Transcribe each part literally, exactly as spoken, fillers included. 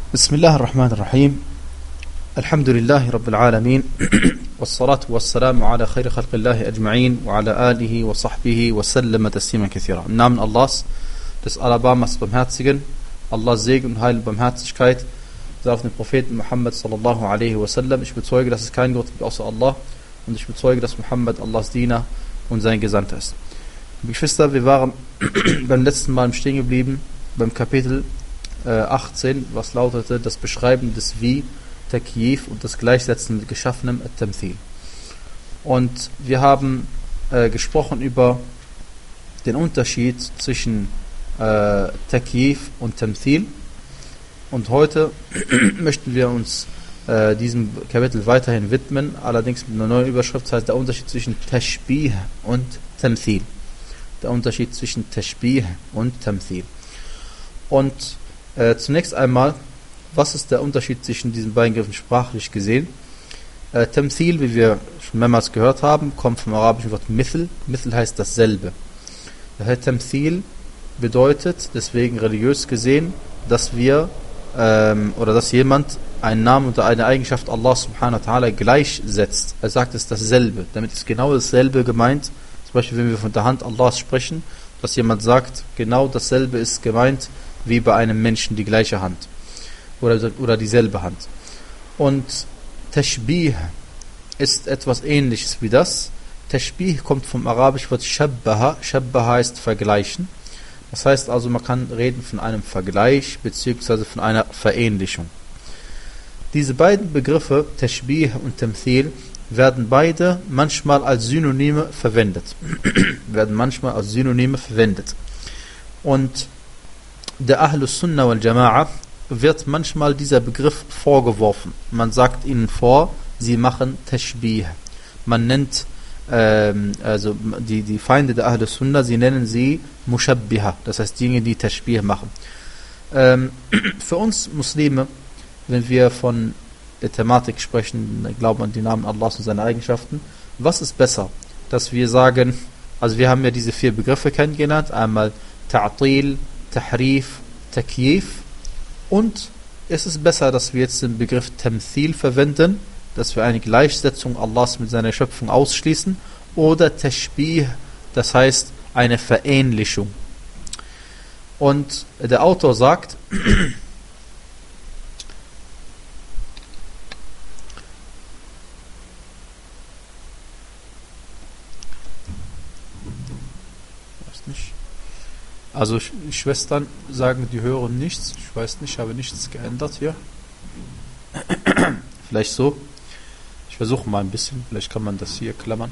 بسم الله الرحمن الرحيم الحمد لله رب العالمين والصلاة والسلام على خير خلق الله أجمعين وعلى آله وصحبه وسلم تسليما كثيرا. Im Namen Allahs, des Alabamas Barmherzigen, Allahs Segen und Heil und Barmherzigkeit sei auf den Propheten Muhammad sallallahu alaihi wasallam. Ich bezeuge, dass es keinen Gott gibt außer Allah und ich bezeuge, dass Muhammad Allahs Diener und sein Gesandter ist. Geschwister, wir waren beim letzten Mal stehen geblieben beim Kapitel achtzehn, was lautete das Beschreiben des Wie, Takyif und das Gleichsetzen mit Geschaffenem, At-Tamthil. Und wir haben äh, gesprochen über den Unterschied zwischen äh, Takyif und Tamthil. Und heute möchten wir uns äh, diesem Kapitel weiterhin widmen, allerdings mit einer neuen Überschrift, das heißt der Unterschied zwischen Tashbih und Tamthil. Der Unterschied zwischen Tashbih und Tamthil. Und Äh, zunächst einmal, was ist der Unterschied zwischen diesen beiden Begriffen sprachlich gesehen? Äh, Tamthil, wie wir schon mehrmals gehört haben, kommt vom arabischen Wort Mithl. Mithl heißt dasselbe. Daher Tamthil bedeutet, deswegen religiös gesehen, dass wir ähm, oder dass jemand einen Namen oder eine Eigenschaft Allah subhanahu wa ta'ala gleichsetzt. Er sagt, es ist dasselbe. Damit ist genau dasselbe gemeint. Zum Beispiel, wenn wir von der Hand Allahs sprechen, dass jemand sagt, genau dasselbe ist gemeint wie bei einem Menschen die gleiche Hand oder, oder dieselbe Hand. Und Tashbih ist etwas Ähnliches wie das. Tashbih kommt vom arabischen Wort Shabbaha. Shabbaha heißt vergleichen. Das heißt also, man kann reden von einem Vergleich bzw. von einer Verähnlichung. Diese beiden Begriffe, Tashbih und Tamthil, werden beide manchmal als Synonyme verwendet. werden manchmal als Synonyme verwendet. Und der Ahlus Sunnah wal Jama'a wird manchmal dieser Begriff vorgeworfen. Man sagt ihnen vor, sie machen Tashbih. Man nennt ähm, also die, die Feinde der Ahlus Sunnah, sie nennen sie Mushabbiha, das heißt diejenigen, die Tashbih machen. Ähm, für uns Muslime, wenn wir von der Thematik sprechen, glauben an die Namen Allahs und seine Eigenschaften, was ist besser? Dass wir sagen, also wir haben ja diese vier Begriffe kennengelernt, einmal Ta'til, Tahrif, Takyif, und es ist besser, dass wir jetzt den Begriff Tamthil verwenden, dass wir eine Gleichsetzung Allahs mit seiner Schöpfung ausschließen, oder Tashbih, das heißt eine Verähnlichung. Und der Autor sagt, also Schwestern sagen, die hören nichts. Ich weiß nicht, ich habe nichts geändert hier. Vielleicht so. Ich versuche mal ein bisschen. Vielleicht kann man das hier klammern.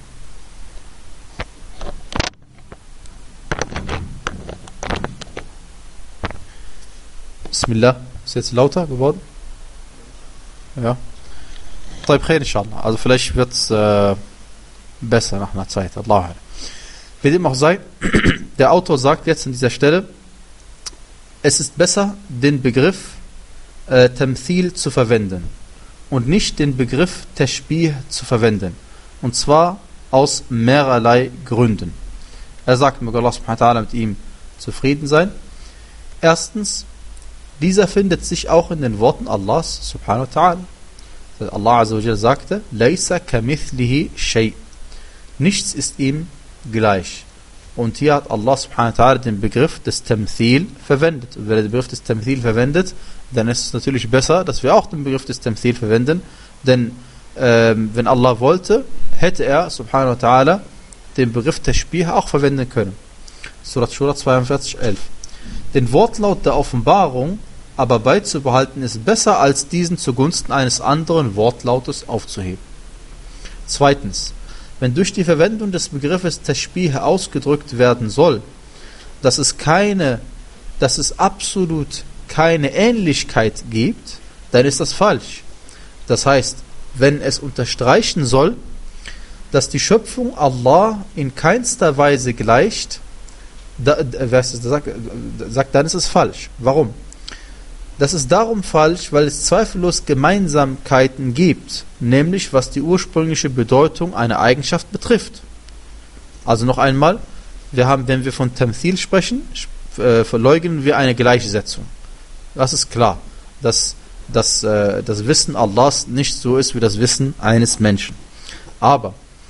Bismillah. Ist jetzt lauter geworden? Ja. Inshallah. Also vielleicht wird es äh, besser nach einer Zeit. Allah. Wie dem auch sei, der Autor sagt jetzt an dieser Stelle, es ist besser, den Begriff äh, Tamthil zu verwenden und nicht den Begriff Tashbih zu verwenden. Und zwar aus mehrerlei Gründen. Er sagt, möge Allah subhanahu wa ta'ala mit ihm zufrieden sein. Erstens, dieser findet sich auch in den Worten Allahs subhanahu wa ta'ala. Allah azza wa jalla sagte, Laysa kamithlihi shay. Nichts ist ihm gleich. Und hier hat Allah subhanahu wa ta'ala den Begriff des Tamthil verwendet. Und wenn er den Begriff des Tamthil verwendet, dann ist es natürlich besser, dass wir auch den Begriff des Tamthil verwenden. Denn ähm, wenn Allah wollte, hätte er subhanahu wa ta'ala den Begriff Tashbih auch verwenden können. Surat Shura zweiundvierzig, elf. Den Wortlaut der Offenbarung aber beizubehalten ist besser, als diesen zugunsten eines anderen Wortlautes aufzuheben. Zweitens, wenn durch die Verwendung des Begriffes Tashbih ausgedrückt werden soll, dass es keine, dass es absolut keine Ähnlichkeit gibt, dann ist das falsch. Das heißt, wenn es unterstreichen soll, dass die Schöpfung Allah in keinster Weise gleicht, da, wer es sagt, sagt, dann ist es falsch. Warum? Das ist darum falsch, weil es zweifellos Gemeinsamkeiten gibt, nämlich was die ursprüngliche Bedeutung einer Eigenschaft betrifft. Also noch einmal, wir haben, wenn wir von Tamthil sprechen, äh, verleugnen wir eine Gleichsetzung. Das ist klar, dass dass äh, das Wissen Allahs nicht so ist wie das Wissen eines Menschen. Aber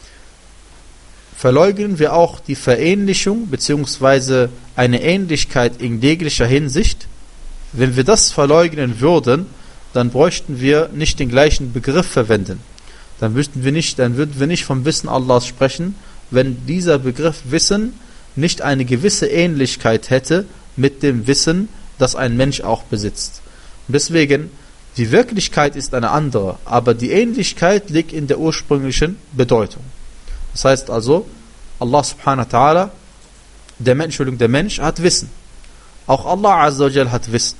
verleugnen wir auch die Verähnlichung bzw. eine Ähnlichkeit in jeglicher Hinsicht? Wenn wir das verleugnen würden, dann bräuchten wir nicht den gleichen Begriff verwenden. Dann wüssten wir nicht, dann würden wir nicht vom Wissen Allahs sprechen, wenn dieser Begriff Wissen nicht eine gewisse Ähnlichkeit hätte mit dem Wissen, das ein Mensch auch besitzt. Und deswegen, die Wirklichkeit ist eine andere, aber die Ähnlichkeit liegt in der ursprünglichen Bedeutung. Das heißt also, Allah subhanahu wa ta'ala, der Mensch, Entschuldigung, der Mensch hat Wissen. Auch Allah azza wa jal hat Wissen.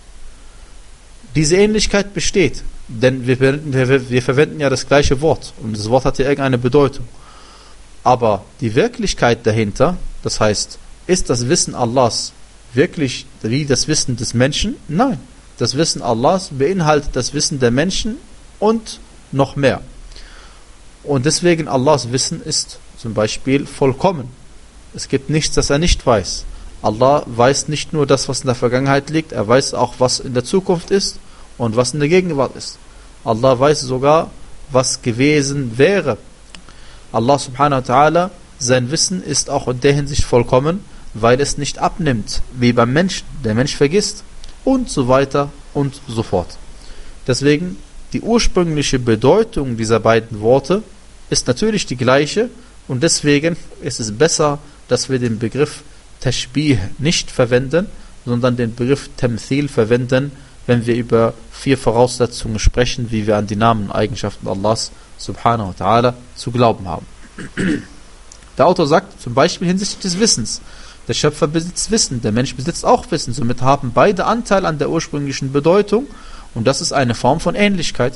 Diese Ähnlichkeit besteht, denn wir, wir, wir verwenden ja das gleiche Wort und das Wort hat ja irgendeine Bedeutung. Aber die Wirklichkeit dahinter, das heißt, ist das Wissen Allahs wirklich wie das Wissen des Menschen? Nein. Das Wissen Allahs beinhaltet das Wissen der Menschen und noch mehr. Und deswegen Allahs Wissen ist zum Beispiel vollkommen. Es gibt nichts, das er nicht weiß. Allah weiß nicht nur das, was in der Vergangenheit liegt, er weiß auch, was in der Zukunft ist und was in der Gegenwart ist. Allah weiß sogar, was gewesen wäre. Allah subhanahu wa ta'ala, sein Wissen ist auch in der Hinsicht vollkommen, weil es nicht abnimmt, wie beim Menschen. Der Mensch vergisst und so weiter und so fort. Deswegen, die ursprüngliche Bedeutung dieser beiden Worte ist natürlich die gleiche und deswegen ist es besser, dass wir den Begriff Tashbih nicht verwenden, sondern den Begriff Tamthil verwenden, wenn wir über vier Voraussetzungen sprechen, wie wir an die Namen und Eigenschaften Allahs subhanahu wa ta'ala zu glauben haben. Der Autor sagt zum Beispiel hinsichtlich des Wissens, der Schöpfer besitzt Wissen, der Mensch besitzt auch Wissen, somit haben beide Anteil an der ursprünglichen Bedeutung und das ist eine Form von Ähnlichkeit.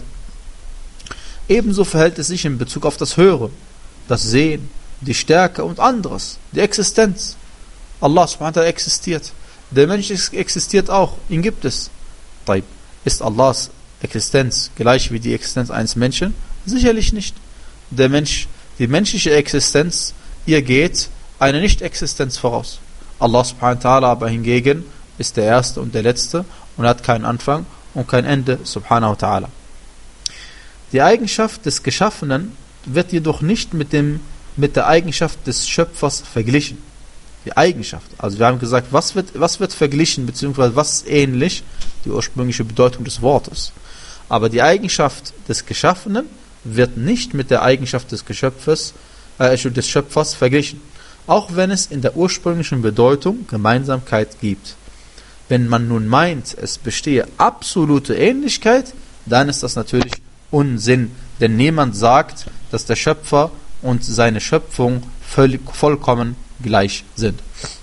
Ebenso verhält es sich in Bezug auf das Hören, das Sehen, die Stärke und anderes, die Existenz. Allah subhanahu wa ta'ala existiert, der Mensch existiert auch, ihn gibt es. Ist Allahs Existenz gleich wie die Existenz eines Menschen? Sicherlich nicht. Der Mensch, die menschliche Existenz, ihr geht eine Nicht-Existenz voraus. Allah subhanahu wa ta'ala aber hingegen ist der Erste und der Letzte und hat keinen Anfang und kein Ende, subhanahu wa ta'ala. Die Eigenschaft des Geschaffenen wird jedoch nicht mit, dem, mit der Eigenschaft des Schöpfers verglichen. Die Eigenschaft, also wir haben gesagt, was wird, was wird verglichen, beziehungsweise was ist ähnlich, die ursprüngliche Bedeutung des Wortes. Aber die Eigenschaft des Geschaffenen wird nicht mit der Eigenschaft des Geschöpfes, äh, des Schöpfers verglichen, auch wenn es in der ursprünglichen Bedeutung Gemeinsamkeit gibt. Wenn man nun meint, es bestehe absolute Ähnlichkeit, dann ist das natürlich Unsinn, denn niemand sagt, dass der Schöpfer und seine Schöpfung völlig, vollkommen gleich sind.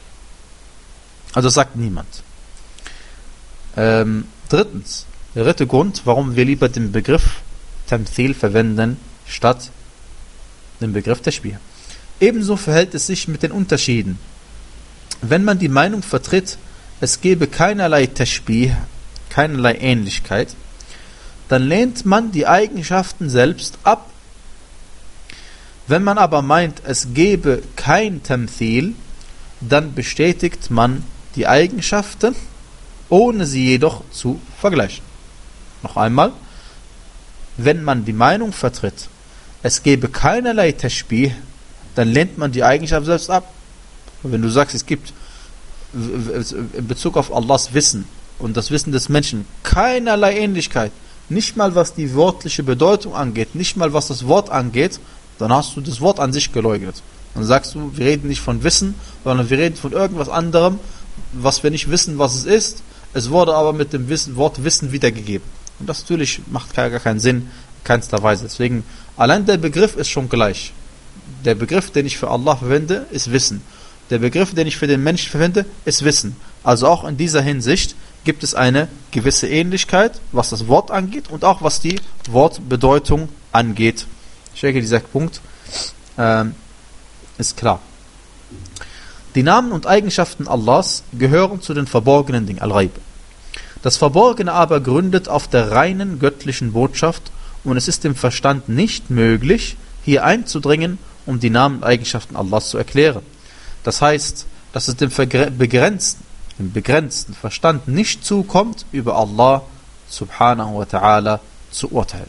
Also sagt niemand. Ähm, drittens, der dritte Grund, warum wir lieber den Begriff Tamthil verwenden, statt den Begriff Tashbih. Ebenso verhält es sich mit den Unterschieden. Wenn man die Meinung vertritt, es gebe keinerlei Tashbih, keinerlei Ähnlichkeit, dann lehnt man die Eigenschaften selbst ab. Wenn man aber meint, es gebe kein Tamthil, dann bestätigt man die Eigenschaften, ohne sie jedoch zu vergleichen. Noch einmal, wenn man die Meinung vertritt, es gebe keinerlei Tashbih, dann lehnt man die Eigenschaft selbst ab. Und wenn du sagst, es gibt in Bezug auf Allahs Wissen und das Wissen des Menschen keinerlei Ähnlichkeit, nicht mal was die wörtliche Bedeutung angeht, nicht mal was das Wort angeht, dann hast du das Wort an sich geleugnet. Dann sagst du, wir reden nicht von Wissen, sondern wir reden von irgendwas anderem, was wir nicht wissen, was es ist. Es wurde aber mit dem Wissen, Wort Wissen wiedergegeben. Und das natürlich macht gar keinen Sinn, keinster Weise. Deswegen, allein der Begriff ist schon gleich. Der Begriff, den ich für Allah verwende, ist Wissen. Der Begriff, den ich für den Menschen verwende, ist Wissen. Also auch in dieser Hinsicht gibt es eine gewisse Ähnlichkeit, was das Wort angeht und auch was die Wortbedeutung angeht. Ich denke, dieser Punkt ähm, ist klar. Die Namen und Eigenschaften Allahs gehören zu den verborgenen Dingen, Al-Ghaib. Das Verborgene aber gründet auf der reinen göttlichen Botschaft und es ist dem Verstand nicht möglich, hier einzudringen, um die Namen und Eigenschaften Allahs zu erklären. Das heißt, dass es dem begrenzten, dem begrenzten Verstand nicht zukommt, über Allah subhanahu wa ta'ala zu urteilen.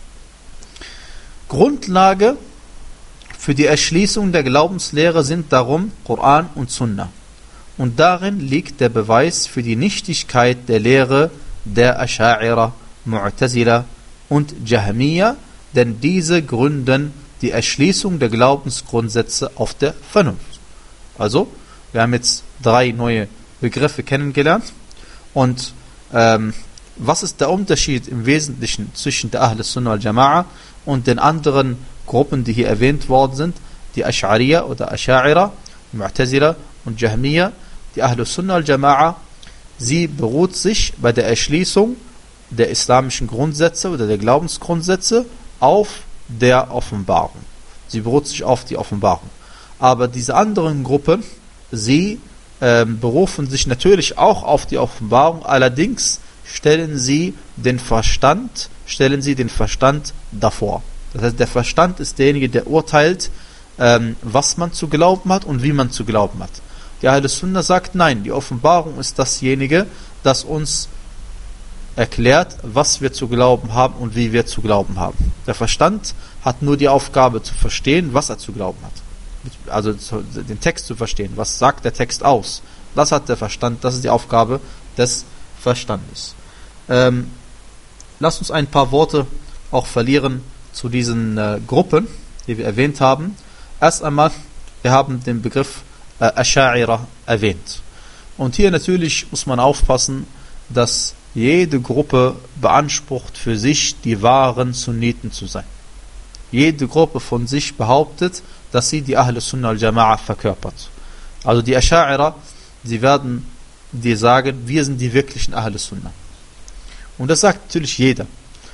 Grundlage für die Erschließung der Glaubenslehre sind darum Koran und Sunna. Und darin liegt der Beweis für die Nichtigkeit der Lehre der Ascha'ira, Mu'tazila und Jahmiya, denn diese gründen die Erschließung der Glaubensgrundsätze auf der Vernunft. Also, wir haben jetzt drei neue Begriffe kennengelernt. Und ähm, was ist der Unterschied im Wesentlichen zwischen der Ahl Sunnah wal Jama'a und den anderen Gruppen, die hier erwähnt worden sind, die Asch'ariya oder Ascha'ira, Mu'tazila und Jahmiya? Die Ahl Sunnah wal Jama'a, sie beruht sich bei der Erschließung der islamischen Grundsätze oder der Glaubensgrundsätze auf der Offenbarung. Sie beruht sich auf die Offenbarung. Aber diese anderen Gruppen, sie ähm, berufen sich natürlich auch auf die Offenbarung, allerdings stellen sie den Verstand, stellen sie den Verstand davor. Das heißt, der Verstand ist derjenige, der urteilt, ähm, was man zu glauben hat und wie man zu glauben hat. Die Ahl Sunnah sagt, nein, die Offenbarung ist dasjenige, das uns erklärt, was wir zu glauben haben und wie wir zu glauben haben. Der Verstand hat nur die Aufgabe zu verstehen, was er zu glauben hat. Also den Text zu verstehen, was sagt der Text aus. Das hat der Verstand, das ist die Aufgabe des Verstandes. Ähm, lasst uns ein paar Worte auch verlieren zu diesen äh, Gruppen, die wir erwähnt haben. Erst einmal, wir haben den Begriff äh, Ascha'ira erwähnt. Und hier natürlich muss man aufpassen, dass jede Gruppe beansprucht für sich, die wahren Sunniten zu sein. Jede Gruppe von sich behauptet, dass sie die Ahl Sunnah wal Jama'a verkörpert. Also die Ascha'ira, sie werden dir sagen, wir sind die wirklichen Ahl Sunnah. Und das sagt natürlich jeder.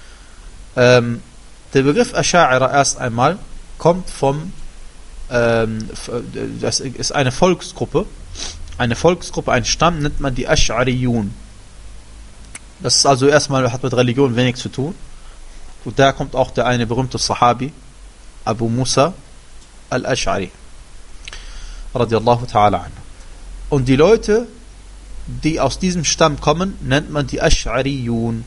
Ähm, der Begriff Ascha'ira erst einmal kommt vom, ähm, das ist eine Volksgruppe. Eine Volksgruppe, ein Stamm nennt man die Asch'ariyun. Das ist also erstmal, hat mit Religion wenig zu tun. Und da kommt auch der eine berühmte Sahabi, Abu Musa al-Ash'ari, radiallahu ta'ala anhu. Und die Leute, die aus diesem Stamm kommen, nennt man die Asch'ariyun.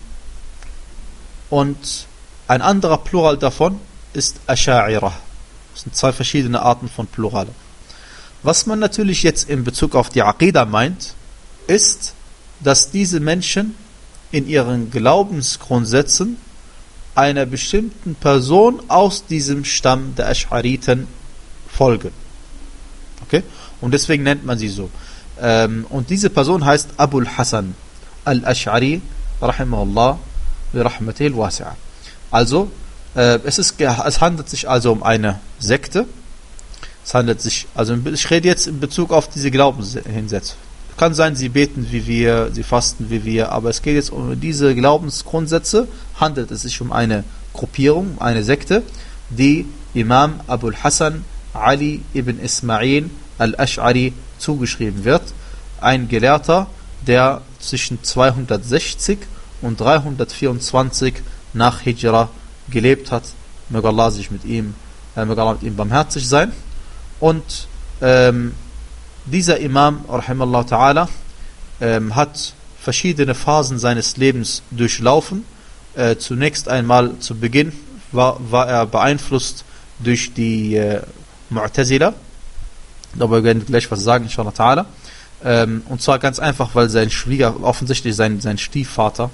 Und ein anderer Plural davon ist Ascha'ira. Das sind zwei verschiedene Arten von Plurale. Was man natürlich jetzt in Bezug auf die Aqidah meint, ist, dass diese Menschen in ihren Glaubensgrundsätzen einer bestimmten Person aus diesem Stamm der Asch'ariten folgen. Okay? Und deswegen nennt man sie so. Ähm, und diese Person heißt Abul Hasan al-Ash'ari, rahimahullah, bi rahmatih al-wasi'a. Also, äh, es, ist, es handelt sich also um eine Sekte. Es handelt sich, also ich rede jetzt in Bezug auf diese Glaubenshinsätze. Kann sein, sie beten wie wir, sie fasten wie wir, aber es geht jetzt um diese Glaubensgrundsätze, handelt es sich um eine Gruppierung, eine Sekte, die Imam Abul Hasan Ali ibn Ismail al-Ash'ari zugeschrieben wird. Ein Gelehrter, der zwischen zweihundertsechzig und dreihundertvierundzwanzig nach Hijra gelebt hat. Möge Allah sich mit ihm, äh, möge Allah mit ihm barmherzig sein. Und ähm, dieser Imam, rahimallahu ta'ala, ähm, hat verschiedene Phasen seines Lebens durchlaufen. Äh, zunächst einmal zu Beginn war, war er beeinflusst durch die äh, Mu'tazila. Darüber werden wir gleich was sagen, inshallah ta'ala. Ähm, und zwar ganz einfach, weil sein Schwieger, offensichtlich sein, sein Stiefvater,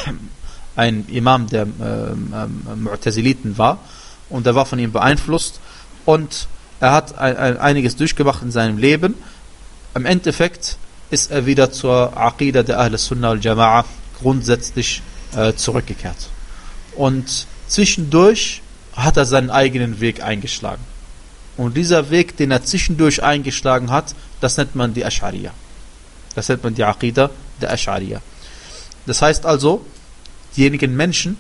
ein Imam der ähm, ähm, Mu'taziliten war. Und er war von ihm beeinflusst. Und er hat ein, ein, einiges durchgemacht in seinem Leben. Im Endeffekt ist er wieder zur Aqidah der Ahl Sunnah wal Jama'a grundsätzlich äh, zurückgekehrt. Und zwischendurch hat er seinen eigenen Weg eingeschlagen. Und dieser Weg, den er zwischendurch eingeschlagen hat, das nennt man die Asch'ariyya. Das nennt man die Aqidah der Asch'ariyya. Das heißt also, diejenigen Menschen,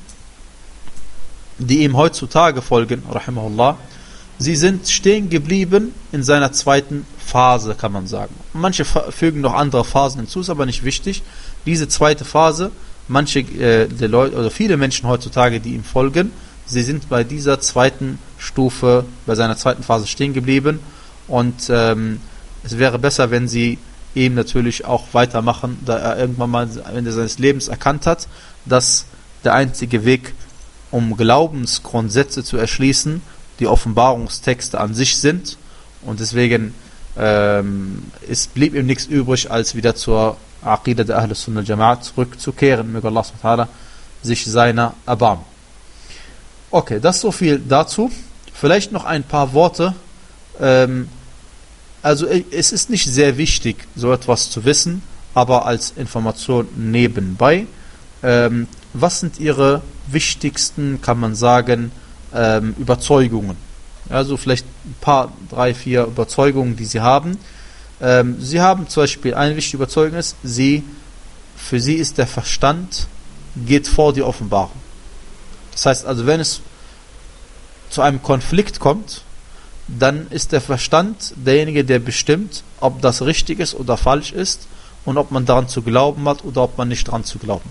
die ihm heutzutage folgen, rahimahullah, sie sind stehen geblieben in seiner zweiten Phase, kann man sagen. Manche fügen noch andere Phasen hinzu, ist aber nicht wichtig. Diese zweite Phase, manche äh, die Leute oder viele Menschen heutzutage, die ihm folgen, sie sind bei dieser zweiten Stufe, bei seiner zweiten Phase stehen geblieben. Und ähm, es wäre besser, wenn sie ihm natürlich auch weitermachen, da er irgendwann mal am Ende seines Lebens erkannt hat, dass der einzige Weg, um Glaubensgrundsätze zu erschließen, die Offenbarungstexte an sich sind, und deswegen ähm, es blieb ihm nichts übrig, als wieder zur Aqidah der Ahl Sunnah Jamaat zurückzukehren. Möge Allah subhanahu wa ta'ala sich seiner erbarmen. Okay, das so viel dazu. Vielleicht noch ein paar Worte. Ähm, also es ist nicht sehr wichtig, so etwas zu wissen, aber als Information nebenbei. Ähm, was sind Ihre wichtigsten, kann man sagen, ähm, Überzeugungen? Also vielleicht ein paar, drei, vier Überzeugungen, die Sie haben. Ähm, Sie haben zum Beispiel, eine wichtige Überzeugung ist, Sie, für Sie ist der Verstand, geht vor die Offenbarung. Das heißt also, wenn es zu einem Konflikt kommt, dann ist der Verstand derjenige, der bestimmt, ob das richtig ist oder falsch ist und ob man daran zu glauben hat oder ob man nicht daran zu glauben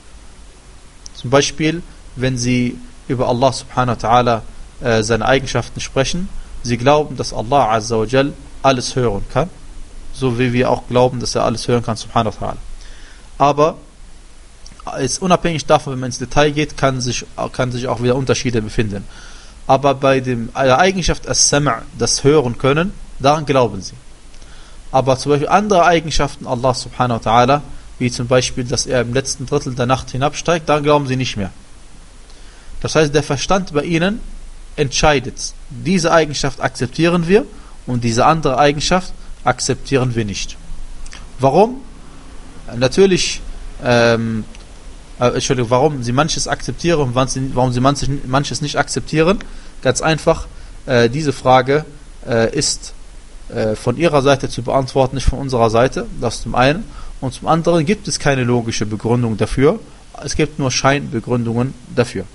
hat. Zum Beispiel, wenn Sie über Allah subhanahu wa ta'ala äh, seine Eigenschaften sprechen, Sie glauben, dass Allah azza wa jal alles hören kann, so wie wir auch glauben, dass er alles hören kann, subhanahu wa ta'ala. Aber ist unabhängig davon, wenn man ins Detail geht, kann sich, kann sich auch wieder Unterschiede befinden. Aber bei dem, der Eigenschaft As-Sam', das Hören können, daran glauben sie. Aber zum Beispiel andere Eigenschaften Allah subhanahu wa ta'ala, wie zum Beispiel, dass er im letzten Drittel der Nacht hinabsteigt, daran glauben sie nicht mehr. Das heißt, der Verstand bei ihnen entscheidet, diese Eigenschaft akzeptieren wir und diese andere Eigenschaft akzeptieren wir nicht. Warum? Natürlich, ähm, äh, Entschuldigung, warum sie manches akzeptieren und warum sie manches, manches nicht akzeptieren? Ganz einfach, äh, diese Frage äh, ist äh, von ihrer Seite zu beantworten, nicht von unserer Seite, das zum einen. Und zum anderen gibt es keine logische Begründung dafür, es gibt nur Scheinbegründungen dafür.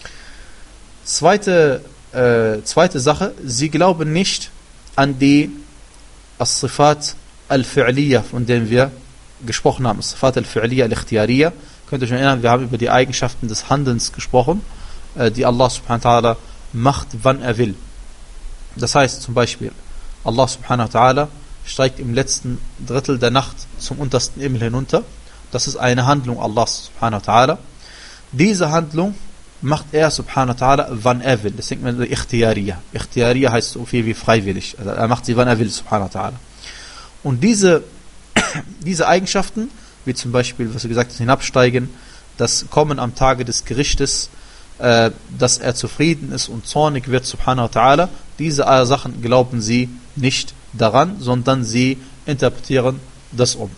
Zweite, äh, zweite Sache, sie glauben nicht an die As-Sifat al-Fi'liya, von denen wir gesprochen haben. As-Sifat al-Fi'liya al-Ikhtiyariya. Könnt ihr euch erinnern, wir haben über die Eigenschaften des Handelns gesprochen, äh, die Allah subhanahu wa ta'ala macht, wann er will. Das heißt zum Beispiel, Allah subhanahu wa ta'ala steigt im letzten Drittel der Nacht zum untersten Himmel hinunter. Das ist eine Handlung Allahs subhanahu wa ta'ala. Diese Handlung macht er subhanahu wa ta'ala, wann er will. Deswegen nennt man Ikhtiyariya. Ikhtiyariya heißt so viel wie freiwillig. Also er macht sie, wann er will, subhanahu wa ta'ala. Und diese, diese Eigenschaften, wie zum Beispiel, was du gesagt hast, hinabsteigen, das Kommen am Tage des Gerichtes, äh, dass er zufrieden ist und zornig wird, subhanahu wa ta'ala, diese Sachen glauben sie nicht daran, sondern sie interpretieren das um.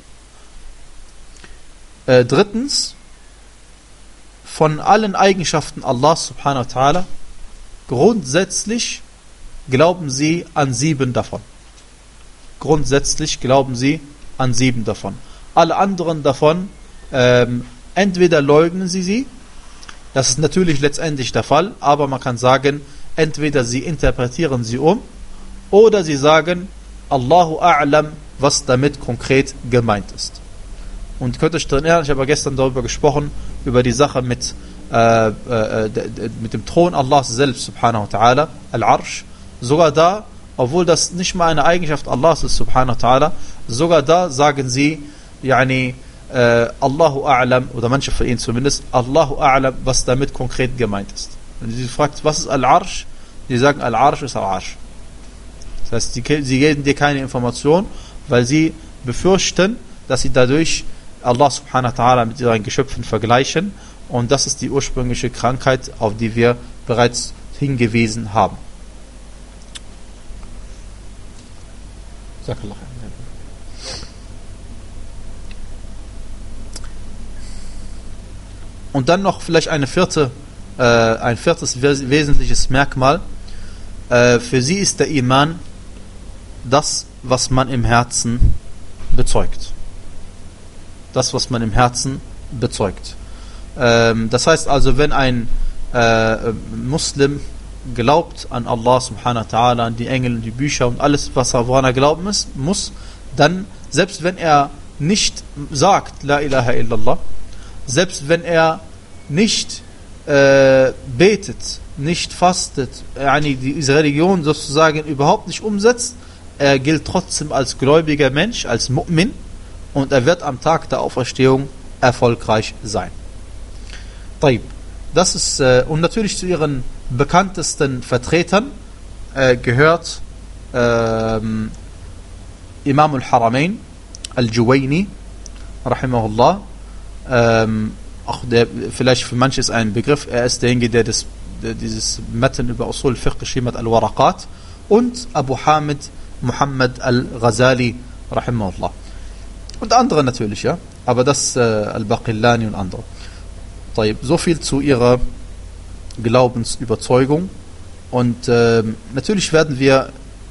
Äh, drittens, von allen Eigenschaften Allah subhanahu wa ta'ala, grundsätzlich glauben sie an sieben davon. Grundsätzlich glauben sie an sieben davon. Alle anderen davon, ähm, entweder leugnen sie sie, das ist natürlich letztendlich der Fall, aber man kann sagen, entweder sie interpretieren sie um, oder sie sagen, Allahu a'lam, was damit konkret gemeint ist. Und könnt ihr euch daran erinnern, ich habe gestern darüber gesprochen, über die Sache mit, äh, äh, mit dem Thron Allahs selbst, subhanahu wa ta'ala, Al-Arsh. Sogar da, obwohl das nicht mal eine Eigenschaft Allahs ist, subhanahu wa ta'ala, sogar da sagen sie, yani, äh, Allahu a'lam, oder manche von ihnen zumindest, Allahu a'lam, was damit konkret gemeint ist. Wenn sie fragt, was ist Al-Arsh? Sie sagen, Al-Arsh ist Al-Arsh. Das heißt, sie, sie geben dir keine Information, weil sie befürchten, dass sie dadurch Allah subhanahu wa ta'ala mit ihren Geschöpfen vergleichen, und das ist die ursprüngliche Krankheit, auf die wir bereits hingewiesen haben. Und dann noch vielleicht eine vierte, äh, ein viertes wesentliches Merkmal. Äh, für sie ist der Iman das, was man im Herzen bezeugt. Das, was man im Herzen bezeugt. Ähm, das heißt also, wenn ein äh, Muslim glaubt an Allah subhanahu wa ta'ala, an die Engel, die Bücher und alles, was er, woran er glauben ist, muss, dann, selbst wenn er nicht sagt, La ilaha illallah, selbst wenn er nicht äh, betet, nicht fastet, yani diese Religion sozusagen überhaupt nicht umsetzt, er gilt trotzdem als gläubiger Mensch, als Mu'min, und er wird am Tag der Auferstehung erfolgreich sein. Taib. Das ist, äh, und natürlich zu ihren bekanntesten Vertretern äh, gehört ähm, Imam al-Haramain, al-Juwayni, rahimahullah. Ähm, auch der, vielleicht für manche ist ein Begriff, er ist derjenige, der das, der dieses Matan über Usul al-Fiqh geschrieben hat, al-Waraqat, und Abu Hamid Muhammad al-Ghazali, rahimahullah. Und andere natürlich, ja, aber das äh, al-Baqillani und andere. So viel zu ihrer Glaubensüberzeugung. Und äh, natürlich werden wir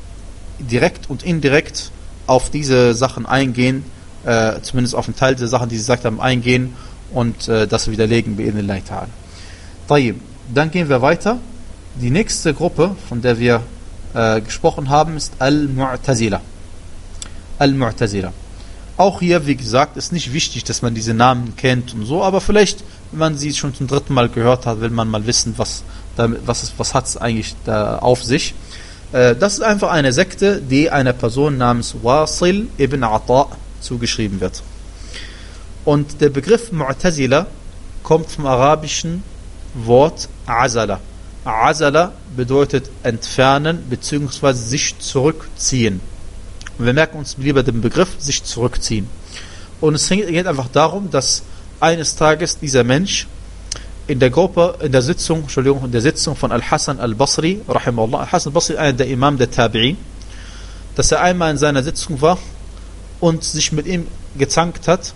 direkt und indirekt auf diese Sachen eingehen, äh, zumindest auf einen Teil der Sachen, die sie gesagt haben, eingehen und äh, das widerlegen bi'idhnillahi ta'ala. Dann gehen wir weiter. Die nächste Gruppe, von der wir äh, gesprochen haben, ist Al-Mu'tazila. Al-Mu'tazila. Auch hier, wie gesagt, ist nicht wichtig, dass man diese Namen kennt und so, aber vielleicht, wenn man sie schon zum dritten Mal gehört hat, will man mal wissen, was, damit, was, was hat es eigentlich da auf sich. Äh, das ist einfach eine Sekte, die einer Person namens Wasil ibn Ata zugeschrieben wird. Und der Begriff Mu'tazila kommt vom arabischen Wort Azala. Azala bedeutet entfernen bzw. sich zurückziehen. Und wir merken uns lieber den Begriff, sich zurückziehen. Und es geht einfach darum, dass eines Tages dieser Mensch in der Gruppe, in der Sitzung, Entschuldigung, in der Sitzung von Al-Hasan al-Basri, rahimahullah, Al-Hasan al-Basri, einer der Imam der Tabi'in, dass er einmal in seiner Sitzung war und sich mit ihm gezankt hat.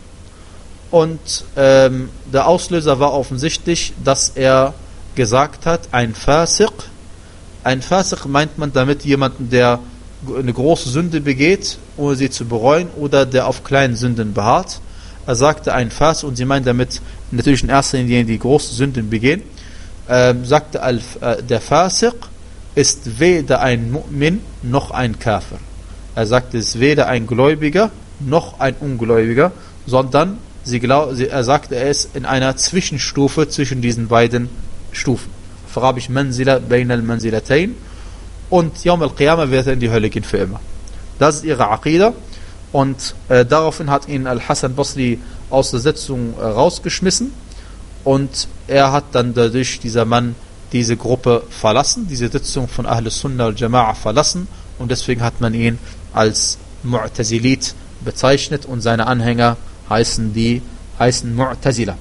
Und ähm, der Auslöser war offensichtlich, dass er gesagt hat, ein Fasiq, ein Fasiq meint man damit jemanden, der eine große Sünde begeht, ohne sie zu bereuen, oder der auf kleinen Sünden beharrt. Er sagte ein Fas, und sie meint damit natürlich in erster Linie die großen Sünden begehen, ähm, sagte äh, der Fasiq ist weder ein Mu'min noch ein Kafir. Er sagte, es ist weder ein Gläubiger noch ein Ungläubiger, sondern sie glaub, sie, er sagte, er ist in einer Zwischenstufe zwischen diesen beiden Stufen. Auf Arabisch Manzila bain al-Manzilatayn. Und Yawm al-Qiyamah wird er in die Hölle gehen für immer. Das ist ihre Aqidah. Und äh, daraufhin hat ihn Al-Hasan Basri aus der Sitzung äh, rausgeschmissen. Und er hat dann dadurch, dieser Mann, diese Gruppe verlassen, diese Sitzung von Ahl Sunnah al Jama'a verlassen. Und deswegen hat man ihn als Mu'tazilit bezeichnet. Und seine Anhänger heißen die, heißen Mu'tazila.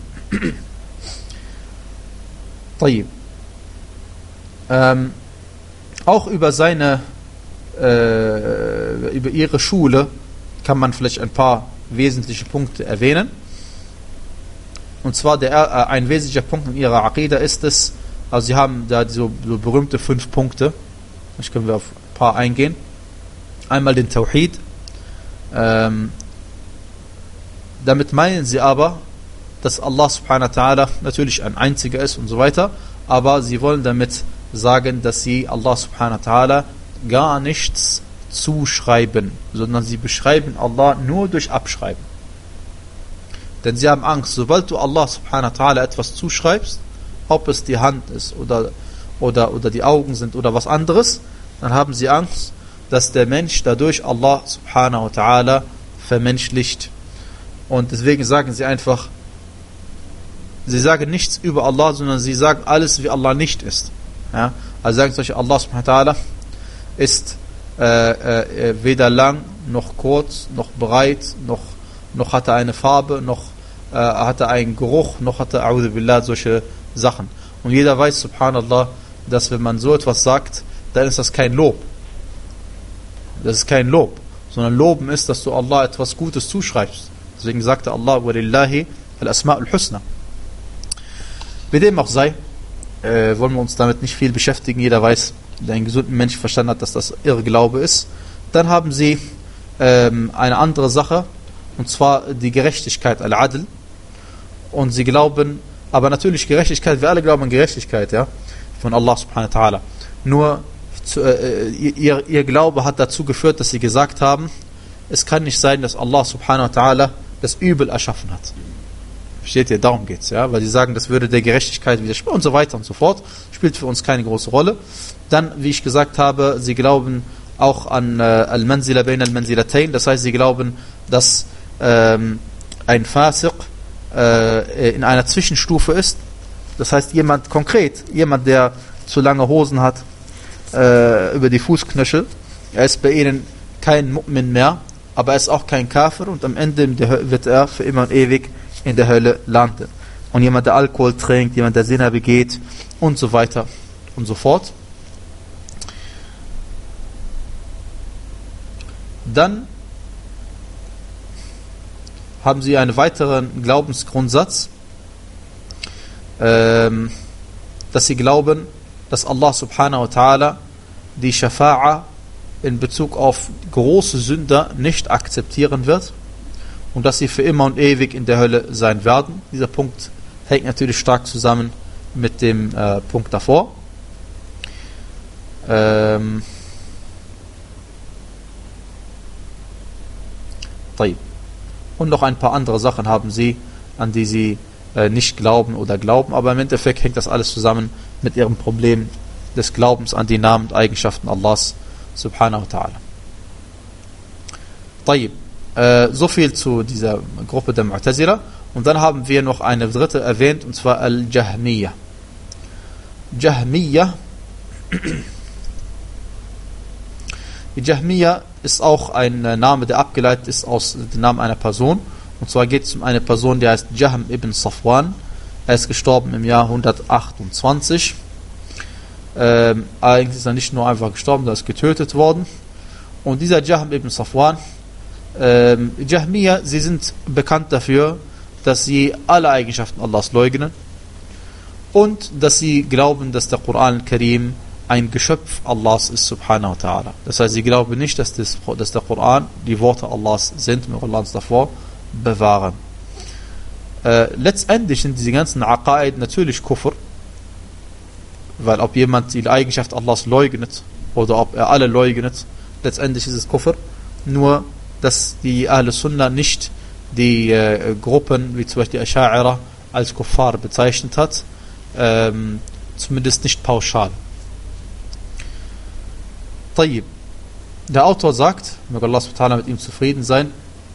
Tayyib. Ähm, Auch über seine, äh, über ihre Schule kann man vielleicht ein paar wesentliche Punkte erwähnen. Und zwar der, äh, ein wesentlicher Punkt in ihrer Aqidah ist es, also sie haben da so, so berühmte fünf Punkte, vielleicht können wir auf ein paar eingehen. Einmal den Tawhid, ähm, damit meinen sie aber, dass Allah subhanahu wa ta'ala natürlich ein einziger ist und so weiter, aber sie wollen damit sagen, dass sie Allah subhanahu wa ta'ala gar nichts zuschreiben, sondern sie beschreiben Allah nur durch Abschreiben. Denn sie haben Angst, sobald du Allah subhanahu wa ta'ala etwas zuschreibst, ob es die Hand ist oder, oder, oder die Augen sind oder was anderes, dann haben sie Angst, dass der Mensch dadurch Allah subhanahu wa ta'ala vermenschlicht. Und deswegen sagen sie einfach, sie sagen nichts über Allah, sondern sie sagen alles, wie Allah nicht ist. Ja? Also sagen solche, Allah subhanahu wa ta'ala ist äh, äh, weder lang, noch kurz, noch breit, noch, noch hat er eine Farbe, noch äh, hat er einen Geruch, noch hat er, a'udhu billah, solche Sachen. Und jeder weiß, subhanallah, dass wenn man so etwas sagt, dann ist das kein Lob. Das ist kein Lob, sondern Loben ist, dass du Allah etwas Gutes zuschreibst. Deswegen sagte Allah, walillahi al-asma'ul husna. Wie dem auch sei, äh, wollen wir uns damit nicht viel beschäftigen. Jeder weiß, der einen gesunden Mensch verstanden hat, dass das Irrglaube ist. Dann haben sie ähm, eine andere Sache, und zwar die Gerechtigkeit, al-Adl. Und sie glauben, aber natürlich Gerechtigkeit, wir alle glauben an Gerechtigkeit, ja, von Allah subhanahu wa ta'ala. Nur zu, äh, ihr, ihr Glaube hat dazu geführt, dass sie gesagt haben, es kann nicht sein, dass Allah subhanahu wa ta'ala das Übel erschaffen hat. Versteht ihr? Darum geht's, ja, weil sie sagen, das würde der Gerechtigkeit widersprechen und so weiter und so fort. Spielt für uns keine große Rolle. Dann, wie ich gesagt habe, sie glauben auch an äh, Al-Manzila bain al-Manzilatayn, das heißt, sie glauben, dass ähm, ein Fasiq äh, in einer Zwischenstufe ist. Das heißt, jemand konkret, jemand, der zu lange Hosen hat, äh, über die Fußknöchel, er ist bei ihnen kein Mu'min mehr, aber er ist auch kein Kafir und am Ende wird er für immer und ewig in der Hölle landen. Und jemand, der Alkohol trinkt, jemand, der Zina begeht und so weiter und so fort. Dann haben sie einen weiteren Glaubensgrundsatz, ähm, dass sie glauben, dass Allah subhanahu wa ta'ala die Shafa'a in Bezug auf große Sünder nicht akzeptieren wird und dass sie für immer und ewig in der Hölle sein werden. Dieser Punkt hängt natürlich stark zusammen mit dem äh, Punkt davor. Ähm, Und noch ein paar andere Sachen haben sie, an die sie äh, nicht glauben oder glauben, aber im Endeffekt hängt das alles zusammen mit ihrem Problem des Glaubens an die Namen und Eigenschaften Allahs subhanahu wa ta'ala. Tayyib. Äh, so viel zu dieser Gruppe der Mu'tazila. Und dann haben wir noch eine dritte erwähnt, und zwar Al-Jahmiyya. Jahmiyya. Die Jahmiyya ist auch ein Name, der abgeleitet ist aus dem Namen einer Person. Und zwar geht es um eine Person, die heißt Jahm ibn Safwan. Er ist gestorben im Jahr hundertachtundzwanzig. Ähm, allerdings ist er nicht nur einfach gestorben, er ist getötet worden. Und dieser Jahm ibn Safwan, ähm, Jahmiyya, sie sind bekannt dafür, dass sie alle Eigenschaften Allahs leugnen und dass sie glauben, dass der Koran al-Karim ein Geschöpf Allahs ist, subhanahu wa ta'ala. Das heißt, sie glauben nicht, dass, das, dass der Koran die Worte Allahs sind, wir wollen uns davor bewahren. Äh, letztendlich sind diese ganzen Aqaid natürlich Kufr, weil ob jemand die Eigenschaft Allahs leugnet oder ob er alle leugnet, letztendlich ist es Kufr. Nur, dass die Ahl Sunnah nicht die äh, Gruppen, wie zum Beispiel die Asha'ira, als Kuffar bezeichnet hat, ähm, zumindest nicht pauschal. Tayyib. Der Autor sagt, möge Allah subhanahu wa ta'ala mit ihm zufrieden sein,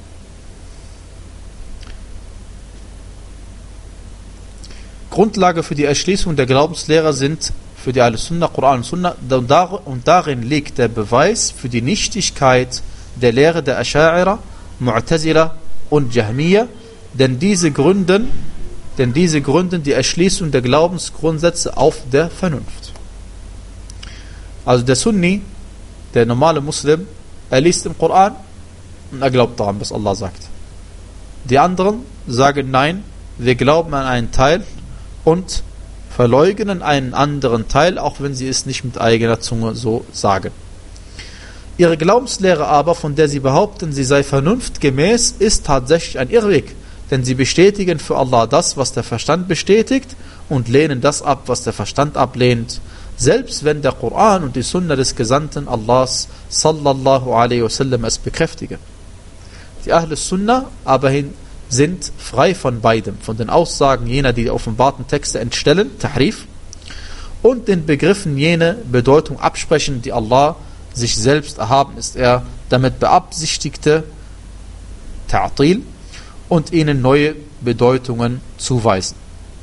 Grundlage für die Erschließung der Glaubenslehrer sind für die Ahl-Sunnah, Koran und Sunnah, und darin liegt der Beweis für die Nichtigkeit der Lehre der Asha'ira, Mu'tazila und Jahmiyya, denn diese gründen, denn diese gründen die Erschließung der Glaubensgrundsätze auf der Vernunft. Also der Sunni, der normale Muslim, er liest im Koran und er glaubt daran, was Allah sagt. Die anderen sagen nein, wir glauben an einen Teil und verleugnen einen anderen Teil, auch wenn sie es nicht mit eigener Zunge so sagen. Ihre Glaubenslehre aber, von der sie behaupten, sie sei vernunftgemäß, ist tatsächlich ein Irrweg, denn sie bestätigen für Allah das, was der Verstand bestätigt, und lehnen das ab, was der Verstand ablehnt, selbst wenn der Koran und die Sunna des Gesandten Allahs sallallahu alaihi wasallam es bekräftigen. Die Ahl Sunnah aber hin sind frei von beidem, von den Aussagen jener, die die offenbarten Texte entstellen, Tahrif, und den Begriffen jene Bedeutung absprechen, die Allah sich selbst erhaben ist, er damit beabsichtigte, Ta'til, und ihnen neue Bedeutungen zuweisen.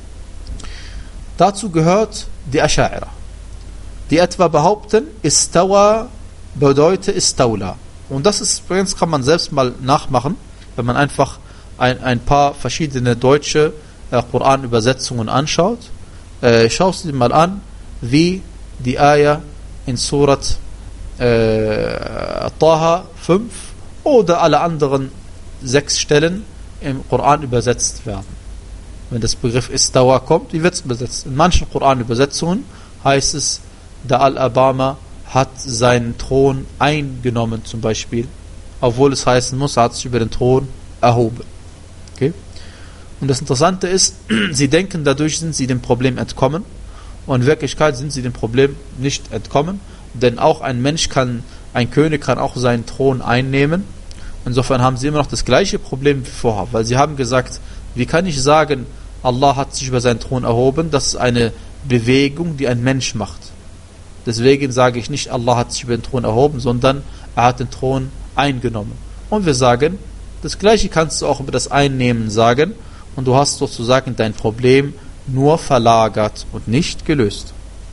Dazu gehört die Asha'ira, die etwa behaupten, Istawa bedeutet Istawla. Und das ist, übrigens kann man selbst mal nachmachen, wenn man einfach ein, ein paar verschiedene deutsche äh, Koran-Übersetzungen anschaut. Äh, schaust du dir mal an, wie die Ayah in Surat äh, Taha fünf oder alle anderen sechs Stellen im Koran übersetzt werden. Wenn das Begriff Istawa kommt, wie wird es übersetzt? In manchen Koran-Übersetzungen heißt es, der Al-Abama hat seinen Thron eingenommen zum Beispiel, obwohl es heißen muss, er hat sich über den Thron erhoben. Okay? Und das Interessante ist, sie denken, dadurch sind sie dem Problem entkommen, und in Wirklichkeit sind sie dem Problem nicht entkommen, denn auch ein Mensch kann, ein König kann auch seinen Thron einnehmen. Insofern haben sie immer noch das gleiche Problem wie vorher, weil sie haben gesagt, wie kann ich sagen, Allah hat sich über seinen Thron erhoben, das ist eine Bewegung, die ein Mensch macht. Deswegen sage ich nicht, Allah hat sich über den Thron erhoben, sondern er hat den Thron eingenommen. Und wir sagen, das Gleiche kannst du auch über das Einnehmen sagen und du hast sozusagen dein Problem nur verlagert und nicht gelöst.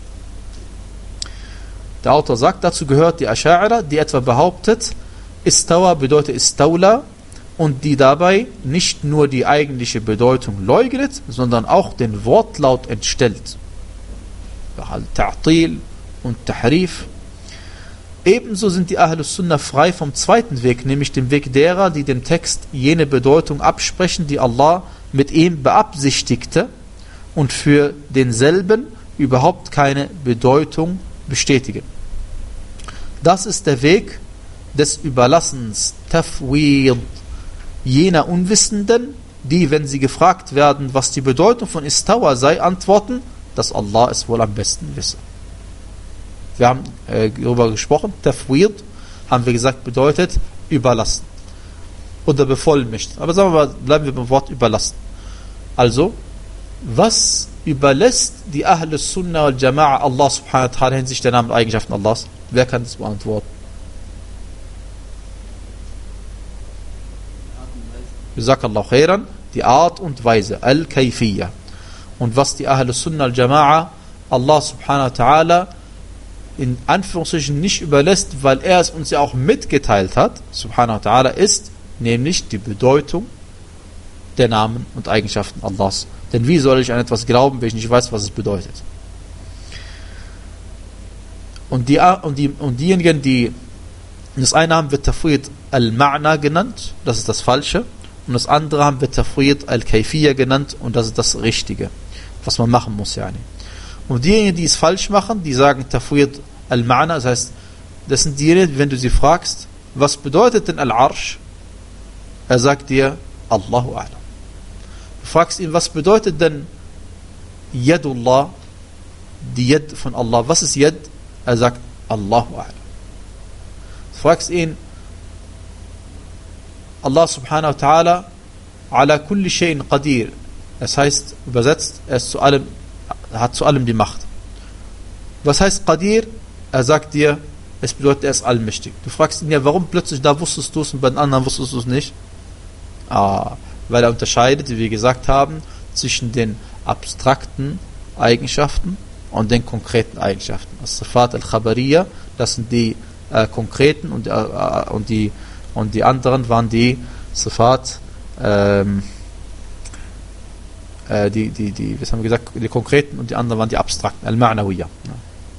Der Autor sagt, dazu gehört die Ascha'ira, die etwa behauptet, Istawa bedeutet Istawla und die dabei nicht nur die eigentliche Bedeutung leugnet, sondern auch den Wortlaut entstellt. Ta'til und Tahrif. Ebenso sind die Ahlus Sunnah frei vom zweiten Weg, nämlich dem Weg derer, die dem Text jene Bedeutung absprechen, die Allah mit ihm beabsichtigte und für denselben überhaupt keine Bedeutung bestätigen. Das ist der Weg des Überlassens, Tafwid, jener Unwissenden, die, wenn sie gefragt werden, was die Bedeutung von Istawa sei, antworten, dass Allah es wohl am besten wisse. Wir haben äh, darüber gesprochen, Tafwid, haben wir gesagt, bedeutet überlassen oder bevollmächtigt. Aber sagen wir mal, bleiben wir beim Wort überlassen. Also, was überlässt die Ahlus Sunnah wal Jama'a Allah subhanahu wa ta'ala hinsichtlich der Namen und Eigenschaften Allahs? Wer kann das beantworten? Jazakallahu khairan, die Art und Weise, Al-Kayfiyya. Und was die Ahlus Sunnah wal Jama'a Allah subhanahu wa ta'ala in Anführungsstrichen nicht überlässt, weil er es uns ja auch mitgeteilt hat, subhanahu wa ta'ala, ist nämlich die Bedeutung der Namen und Eigenschaften Allahs. Denn wie soll ich an etwas glauben, wenn ich nicht weiß, was es bedeutet? Und, die, und, die, und diejenigen, die das eine haben, wird Tafwid al-Ma'na genannt, das ist das Falsche, und das andere haben wir Tafwid al-Kayfiyya genannt, und das ist das Richtige, was man machen muss. Yani. Und diejenigen, die es falsch machen, die sagen Tafwid al-Ma'na, das heißt, das sind diejenigen, wenn du sie fragst, was bedeutet denn Al-Arsh? Er sagt dir, Allahu A'lam. Du fragst ihn, was bedeutet denn Yadullah, die Yad von Allah? Was ist Yad? Er sagt, Allahu A'lam. Du fragst ihn, Allah subhanahu wa ta'ala ala kulli shay'in qadir. Das heißt, übersetzt, er ist zu allem, hat zu allem die Macht. Was heißt Qadir? Er sagt dir, es bedeutet, er ist allmächtig. Du fragst ihn ja, warum plötzlich da wusstest du es und bei den anderen wusstest du es nicht? Ah, weil er unterscheidet, wie wir gesagt haben, zwischen den abstrakten Eigenschaften und den konkreten Eigenschaften. As-Sifat al-Khabariyya, das sind die äh, konkreten und, äh, und, die, und die anderen waren die Sifat, ähm, äh, die, die, die, was haben wir gesagt, die konkreten und die anderen waren die abstrakten, al-Ma'nawiyya. Ja.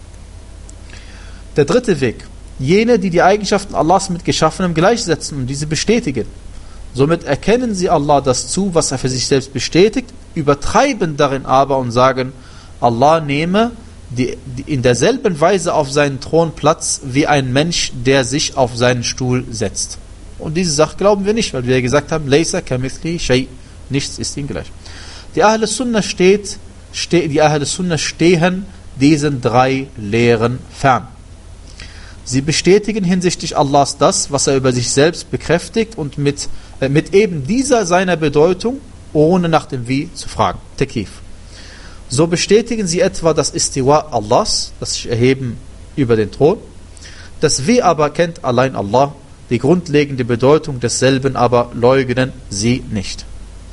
Der dritte Weg, jene, die die Eigenschaften Allahs mit Geschaffenem gleichsetzen und diese bestätigen. Somit erkennen sie Allah das zu, was er für sich selbst bestätigt, übertreiben darin aber und sagen, Allah nehme die, die in derselben Weise auf seinen Thron Platz wie ein Mensch, der sich auf seinen Stuhl setzt. Und diese Sache glauben wir nicht, weil wir gesagt haben, Laysa kamithli shay, nichts ist ihm gleich. Die Ahlus Sunnah steht, ste, die Ahlus Sunnah stehen diesen drei Lehren fern. Sie bestätigen hinsichtlich Allahs das, was er über sich selbst bekräftigt und mit, äh, mit eben dieser seiner Bedeutung, ohne nach dem Wie zu fragen. Tekif. So bestätigen sie etwa das Istiwa Allahs, das sich erheben über den Thron. Das Wie aber kennt allein Allah, die grundlegende Bedeutung desselben aber leugnen sie nicht.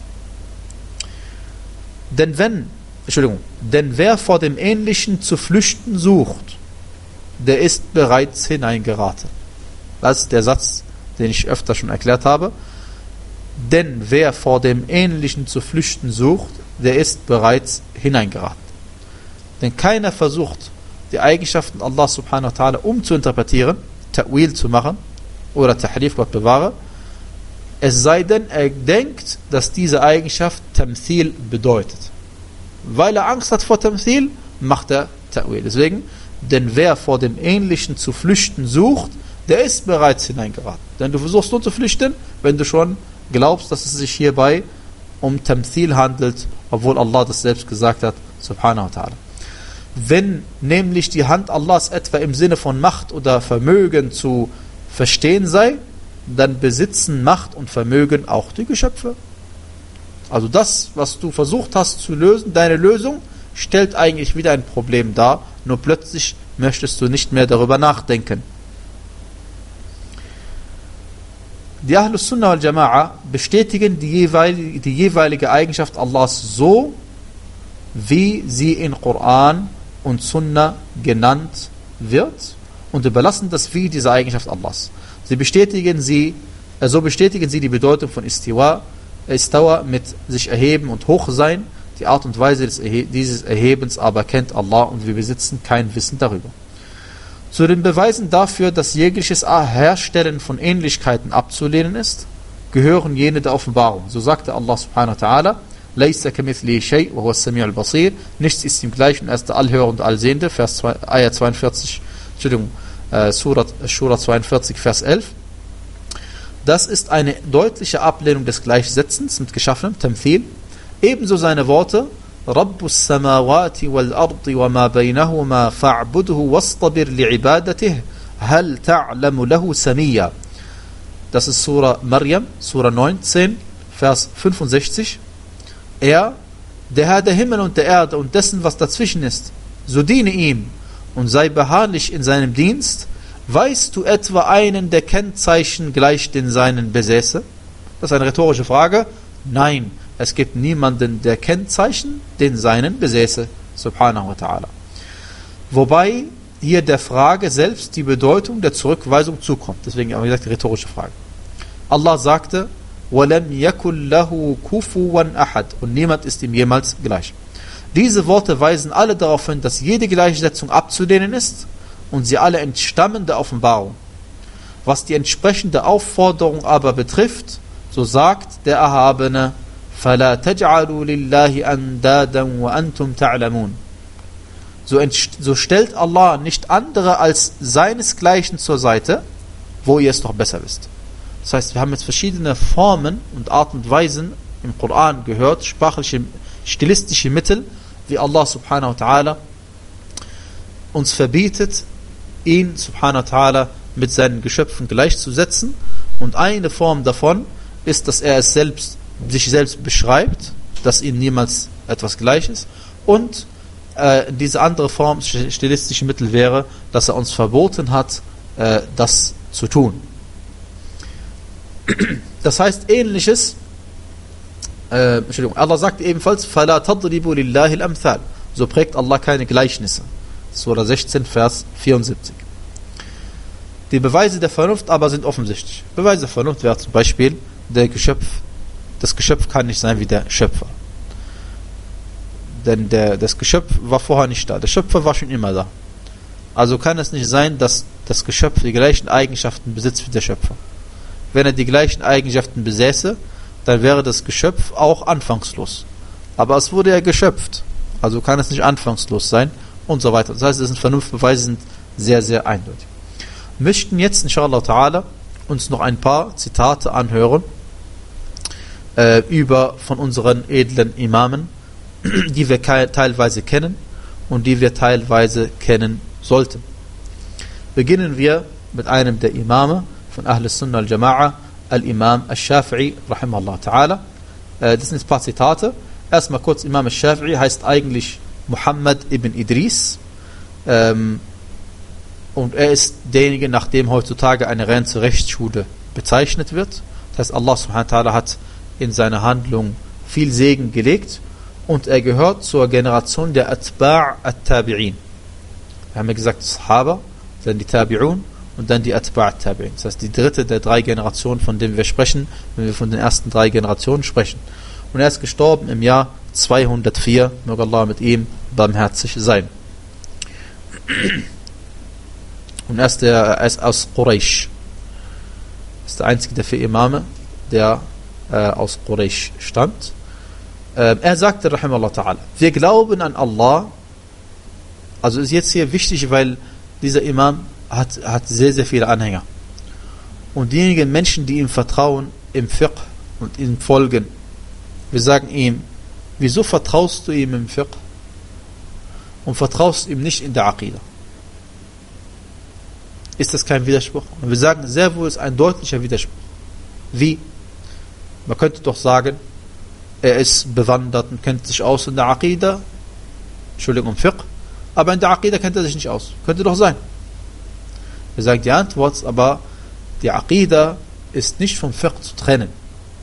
Denn wenn, Entschuldigung, denn wer vor dem Ähnlichen zu flüchten sucht, der ist bereits hineingeraten. Das ist der Satz, den ich öfter schon erklärt habe. Denn wer vor dem Ähnlichen zu flüchten sucht, der ist bereits hineingeraten. Denn keiner versucht, die Eigenschaften Allah subhanahu wa ta'ala umzuinterpretieren, Ta'wil zu machen, oder Tahrif, Gott bewahre, es sei denn, er denkt, dass diese Eigenschaft Tamthil bedeutet. Weil er Angst hat vor Tamthil, macht er Ta'wil. Deswegen, denn wer vor dem Ähnlichen zu flüchten sucht, der ist bereits hineingeraten. Denn du versuchst nur zu flüchten, wenn du schon glaubst, dass es sich hierbei um Tamthil handelt, obwohl Allah das selbst gesagt hat, subhanahu wa ta'ala. Wenn nämlich die Hand Allahs etwa im Sinne von Macht oder Vermögen zu verstehen sei, dann besitzen Macht und Vermögen auch die Geschöpfe. Also das, was du versucht hast zu lösen, deine Lösung, stellt eigentlich wieder ein Problem dar, nur plötzlich möchtest du nicht mehr darüber nachdenken. Die Ahlus Sunnah wal Jama'a bestätigen die jeweilige, die jeweilige Eigenschaft Allahs so, wie sie in Koran und Sunnah genannt wird, und überlassen das Wie dieser Eigenschaft Allahs. Sie bestätigen sie, äh, so bestätigen sie die Bedeutung von Istiwa, Istawa mit sich erheben und hoch sein. Die Art und Weise des Erhe- dieses Erhebens aber kennt Allah und wir besitzen kein Wissen darüber. Zu den Beweisen dafür, dass jegliches Herstellen von Ähnlichkeiten abzulehnen ist, gehören jene der Offenbarung. So sagte Allah subhanahu wa ta'ala, Laysa kamithlihi shay' wa huwa as-sami'ul basir. Nichts ist ihm gleich und er ist der Allhörer und Allsehende. Vers zwei, Ayah zweiundvierzig, Entschuldigung, äh, Surah, Surah zweiundvierzig, Vers elf. Das ist eine deutliche Ablehnung des Gleichsetzens mit geschaffenem Tamthil. Ebenso seine Worte, Rabbus samawati wal ardi wa ma baynahuma fa'budhu wastabir li'ibadatihi hal ta'lamu lahu samiyya. Das ist Surah Maryam, Surah neunzehn, Vers fünfundsechzig. Er, der Herr der Himmel und der Erde und dessen, was dazwischen ist, so diene ihm und sei beharrlich in seinem Dienst. Weißt du etwa einen, der Kennzeichen gleich den seinen besäße? Das ist eine rhetorische Frage. Nein, es gibt niemanden, der Kennzeichen den seinen besäße. Subhanahu wa ta'ala. Wobei hier der Frage selbst die Bedeutung der Zurückweisung zukommt. Deswegen habe ich gesagt, die rhetorische Frage. Allah sagte, وَلَمْ يَكُنْ لَهُ كُفُوًا أَحَدٌ, und niemand ist ihm jemals gleich. Diese Worte weisen alle darauf hin, dass jede Gleichsetzung abzulehnen ist und sie alle entstammen der Offenbarung. Was die entsprechende Aufforderung aber betrifft, so sagt der Erhabene, فَلَا تَجْعَلُوا لِلَّهِ أَنْدَادًا وَأَنْتُمْ تَعْلَمُونَ. So, so stellt Allah nicht andere als seinesgleichen zur Seite, wo ihr es doch besser wisst. Das heißt, wir haben jetzt verschiedene Formen und Art und Weisen im Koran gehört, sprachliche, stilistische Mittel, wie Allah subhanahu wa ta'ala uns verbietet, ihn subhanahu wa ta'ala mit seinen Geschöpfen gleichzusetzen. Und eine Form davon ist, dass er es selbst, sich selbst beschreibt, dass ihm niemals etwas gleich ist. Und äh, diese andere Form, stilistische Mittel wäre, dass er uns verboten hat, äh, das zu tun. Das heißt ähnliches, äh, Entschuldigung, Allah sagt ebenfalls, فَلَا تَضْرِبُوا لِلَّهِ الْأَمْثَالِ. So prägt Allah keine Gleichnisse. Surah sechzehn, Vers vierundsiebzig. Die Beweise der Vernunft aber sind offensichtlich. Beweise der Vernunft wäre zum Beispiel, der Geschöpf, das Geschöpf kann nicht sein wie der Schöpfer. Denn der, das Geschöpf war vorher nicht da. Der Schöpfer war schon immer da. Also kann es nicht sein, dass das Geschöpf die gleichen Eigenschaften besitzt wie der Schöpfer. Wenn er die gleichen Eigenschaften besäße, dann wäre das Geschöpf auch anfangslos. Aber es wurde ja geschöpft, also kann es nicht anfangslos sein und so weiter. Das heißt, das sind Vernunftbeweise, sind sehr, sehr eindeutig. Wir möchten jetzt, inshallah ta'ala, uns noch ein paar Zitate anhören äh, über von unseren edlen Imamen, die wir teilweise kennen und die wir teilweise kennen sollten. Beginnen wir mit einem der Imame von Ahl Sunnah al-Jama'a, Al-Imam al-Shafi'i, rahimahullah ta'ala. Äh, das sind ein paar Zitate. Erstmal kurz, Imam al-Shafi'i heißt eigentlich Muhammad ibn Idris. Ähm, und er ist derjenige, nach dem heutzutage eine reine Rechtsschule bezeichnet wird. Das heißt, Allah subhanahu wa ta'ala hat in seiner Handlung viel Segen gelegt und er gehört zur Generation der Atba' at-Tabi'in. Wir haben ja gesagt, Sahaba, dann die Tabi'un und dann die Atba' at-Tabi'in. Das heißt, die dritte der drei Generationen, von denen wir sprechen, wenn wir von den ersten drei Generationen sprechen. Und er ist gestorben im Jahr zweihundertvier. Möge Allah mit ihm barmherzig sein. Und er ist, der, er ist aus Quraysh. Er ist der einzige der vier Imame, der äh, aus Quraysh stammt. Äh, er sagte, rahimahullah ta'ala, wir glauben an Allah. Also ist jetzt hier wichtig, weil dieser Imam hat, hat sehr, sehr viele Anhänger. Und diejenigen Menschen, die ihm vertrauen im Fiqh und ihm folgen, wir sagen ihm, wieso vertraust du ihm im Fiqh und vertraust ihm nicht in der Aqidah? Ist das kein Widerspruch? Und wir sagen, sehr wohl ist ein deutlicher Widerspruch. Wie? Man könnte doch sagen, er ist bewandert und kennt sich aus in der Aqidah, Entschuldigung, im Fiqh, aber in der Aqidah kennt er sich nicht aus. Könnte doch sein. Er sagt die Antwort, aber die Aqidah ist nicht vom Fiqh zu trennen.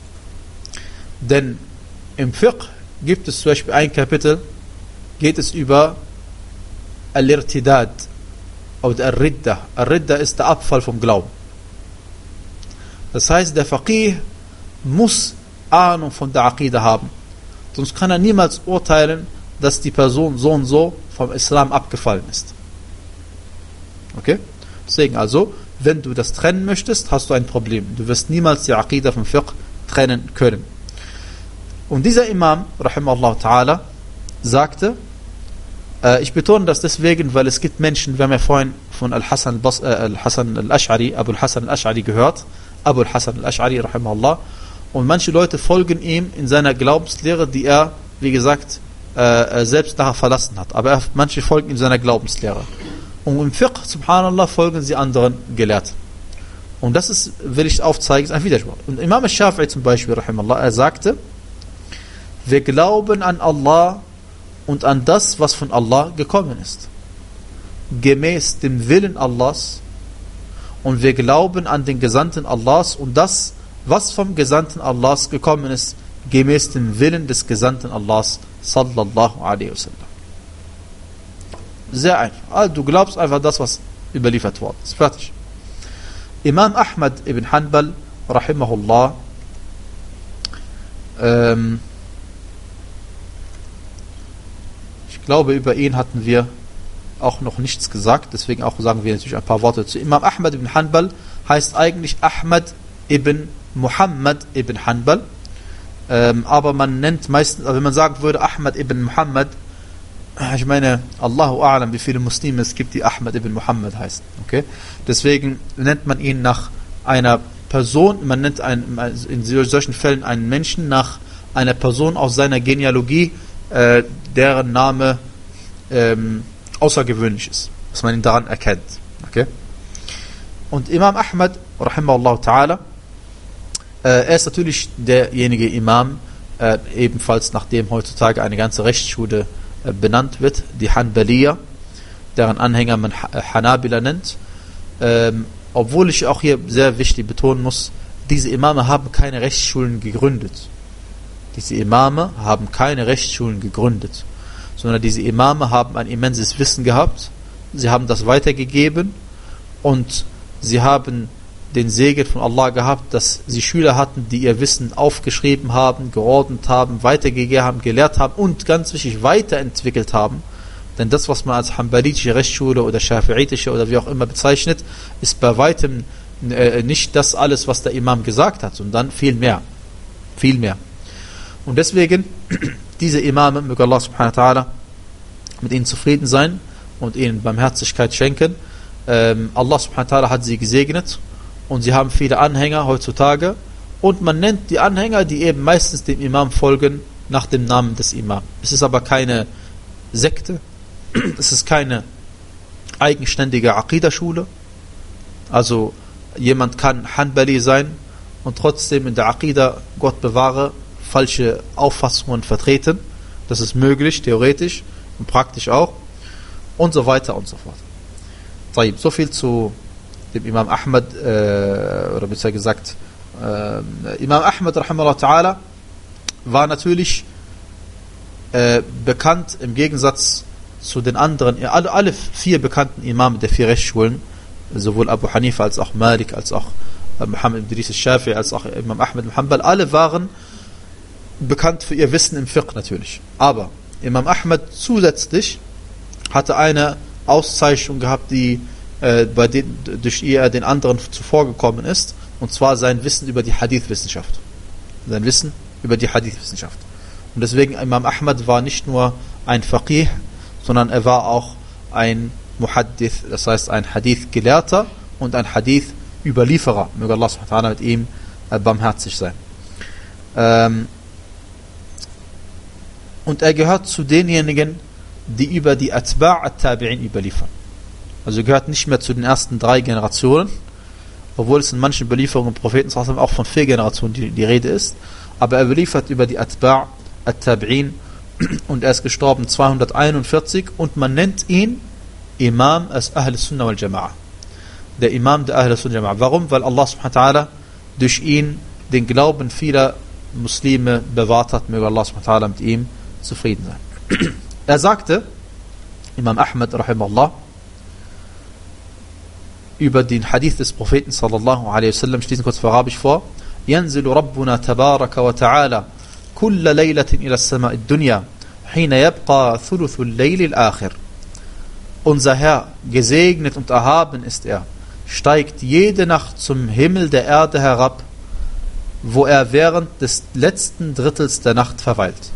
Denn im Fiqh gibt es zum Beispiel ein Kapitel, geht es über Al-Irtidad oder Al-Ridda. Al-Ridda ist der Abfall vom Glauben. Das heißt, der Faqih muss Ahnung von der Aqidah haben. Sonst kann er niemals urteilen, dass die Person so und so vom Islam abgefallen ist. Okay? Deswegen also, wenn du das trennen möchtest, hast du ein Problem. Du wirst niemals die Aqidah vom Fiqh trennen können. Und dieser Imam, rahimahullah ta'ala, sagte, äh, ich betone das deswegen, weil es gibt Menschen, wir haben ja vorhin von Al-Hasan äh, Al-Hasan Al-Ash'ari, Abu Al-Hasan Al-Ash'ari gehört, Abu Al-Hasan Al-Ash'ari, rahimahullah, und manche Leute folgen ihm in seiner Glaubenslehre, die er, wie gesagt, äh, selbst nachher verlassen hat. Aber er, manche folgen ihm seiner Glaubenslehre. Und im Fiqh, subhanallah, folgen sie anderen Gelehrten. Und das ist, will ich aufzeigen, ist ein Widerspruch. Und Imam al-Shafi'i zum Beispiel, rahimahullah, er sagte, wir glauben an Allah und an das, was von Allah gekommen ist. Gemäß dem Willen Allahs. Und wir glauben an den Gesandten Allahs und das, was vom Gesandten Allahs gekommen ist, gemäß dem Willen des Gesandten Allahs, sallallahu alaihi wasallam. Sehr einfach. Also du glaubst einfach das, was überliefert worden ist. Fertig. Imam Ahmad ibn Hanbal, rahimahullah, ähm, ich glaube, über ihn hatten wir auch noch nichts gesagt, deswegen auch sagen wir natürlich ein paar Worte zu. Imam Ahmad ibn Hanbal heißt eigentlich Ahmad ibn Muhammad ibn Hanbal, ähm, aber man nennt meistens, also wenn man sagen würde Ahmad ibn Muhammad, ich meine, Allahu A'lam, wie viele Muslime es gibt, die Ahmad ibn Muhammad heißen. Okay? Deswegen nennt man ihn nach einer Person, man nennt einen, in solchen Fällen einen Menschen nach einer Person aus seiner Genealogie, äh, deren Name ähm, außergewöhnlich ist, dass man ihn daran erkennt. Okay? Und Imam Ahmad, rahimahullah ta'ala, äh, er ist natürlich derjenige Imam, äh, ebenfalls nachdem heutzutage eine ganze Rechtsschule äh, benannt wird, die Hanbaliya, deren Anhänger man Hanabila nennt. Ähm, obwohl ich auch hier sehr wichtig betonen muss, diese Imame haben keine Rechtsschulen gegründet. Diese Imame haben keine Rechtsschulen gegründet, sondern diese Imame haben ein immenses Wissen gehabt, sie haben das weitergegeben und sie haben den Segen von Allah gehabt, dass sie Schüler hatten, die ihr Wissen aufgeschrieben haben, geordnet haben, weitergegeben haben, gelehrt haben und ganz wichtig weiterentwickelt haben. Denn das, was man als hanbalitische Rechtsschule oder schafi'itische oder wie auch immer bezeichnet, ist bei weitem äh, nicht das alles, was der Imam gesagt hat, sondern viel mehr. Viel mehr. Und deswegen, diese Imame, möge Allah subhanahu wa ta'ala mit ihnen zufrieden sein und ihnen Barmherzigkeit schenken. Ähm, Allah subhanahu wa ta'ala hat sie gesegnet und sie haben viele Anhänger heutzutage und man nennt die Anhänger, die eben meistens dem Imam folgen, nach dem Namen des Imam. Es ist aber keine Sekte, es ist keine eigenständige Aqidah-Schule. Also jemand kann Hanbali sein und trotzdem in der Aqidah, Gott bewahre, falsche Auffassungen vertreten. Das ist möglich, theoretisch und praktisch auch. Und so weiter und so fort. So viel zu dem Imam Ahmad, äh, oder besser gesagt, äh, Imam Ahmad, rahimahullah ta'ala, war natürlich äh, bekannt im Gegensatz zu den anderen, alle, alle vier bekannten Imamen der vier Rechtsschulen, sowohl Abu Hanifa als auch Malik, als auch äh, Muhammad ibn Idris al-Shafi'i, als auch Imam Ahmad ibn Hanbal, alle waren bekannt für ihr Wissen im Fiqh natürlich. Aber Imam Ahmad zusätzlich hatte eine Auszeichnung gehabt, die äh, bei den, durch die er den anderen zuvorgekommen ist, und zwar sein Wissen über die Hadith-Wissenschaft. Sein Wissen über die Hadith-Wissenschaft. Und deswegen Imam Ahmad war nicht nur ein Faqih, sondern er war auch ein Muhaddith, das heißt ein Hadith-Gelehrter und ein Hadith-Überlieferer. Möge Allah subhanahu wa ta'ala mit ihm äh, barmherzig sein. Ähm, und er gehört zu denjenigen, die über die Atba' at-Tabi'in überliefern. Also er gehört nicht mehr zu den ersten drei Generationen, obwohl es in manchen Überlieferungen Propheten auch von vier Generationen die, die Rede ist, aber er überliefert über die Atba' at-Tabi'in und er ist gestorben zweihunderteinundvierzig und man nennt ihn Imam als Ahl Sunnah wal Jama'a. Der Imam der Ahl Sunnah wal Jama'a. Warum? Weil Allah subhanahu wa ta'ala durch ihn den Glauben vieler Muslime bewahrt hat. Möge Allah subhanahu wa ta'ala mit ihm zufrieden sein. Er sagte, Imam Ahmad rahimahullah, über den Hadith des Propheten sallallahu alaihi wasallam, ich lese kurz für Arabisch vor, ينزل ربنا تبارك وتعالى كل ليلة إلى السماء الدنيا حين يبقى ثلث الليل الآخر. Unser Herr, gesegnet und erhaben ist er, steigt jede Nacht zum Himmel der Erde herab, wo er während des letzten Drittels der Nacht verweilt.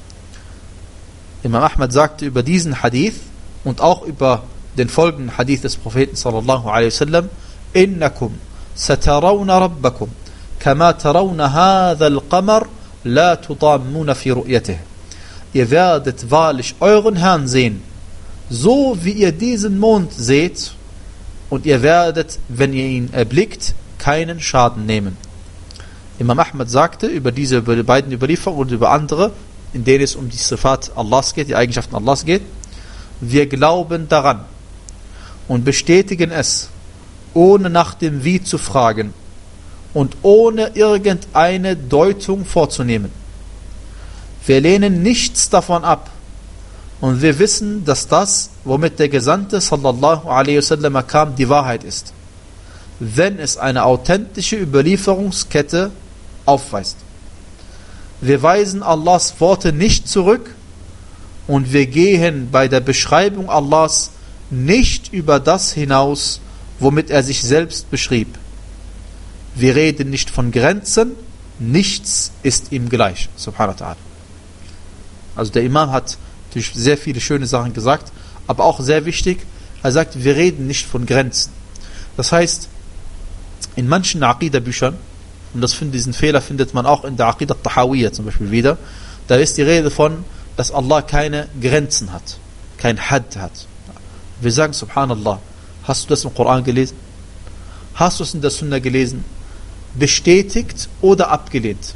Imam Ahmad sagte über diesen Hadith und auch über den folgenden Hadith des Propheten sallallahu alaihi wasallam, innakum satarawna rabbakum kama tarawna hadha al-qamar la tudammuna fi ru'yatih. Ihr werdet wahrlich euren Herrn sehen, so wie ihr diesen Mond seht, und ihr werdet, wenn ihr ihn erblickt, keinen Schaden nehmen. Imam Ahmad sagte über diese über die beiden Überlieferungen und über andere, in denen es um die Sifat Allahs geht, die Eigenschaften Allahs geht, wir glauben daran und bestätigen es, ohne nach dem Wie zu fragen und ohne irgendeine Deutung vorzunehmen. Wir lehnen nichts davon ab und wir wissen, dass das, womit der Gesandte sallallahu alaihi wasallam kam, die Wahrheit ist, wenn es eine authentische Überlieferungskette aufweist. Wir weisen Allahs Worte nicht zurück und wir gehen bei der Beschreibung Allahs nicht über das hinaus, womit er sich selbst beschrieb. Wir reden nicht von Grenzen, nichts ist ihm gleich. Subhanahu wa ta'ala. Also der Imam hat natürlich sehr viele schöne Sachen gesagt, aber auch sehr wichtig, er sagt, wir reden nicht von Grenzen. Das heißt, in manchen Aqidah-Büchern, und das find, diesen Fehler findet man auch in der Aqidah Tahawiyya zum Beispiel wieder, da ist die Rede von, dass Allah keine Grenzen hat, kein Had hat. Wir sagen, Subhanallah, hast du das im Koran gelesen? Hast du es in der Sunna gelesen? Bestätigt oder abgelehnt?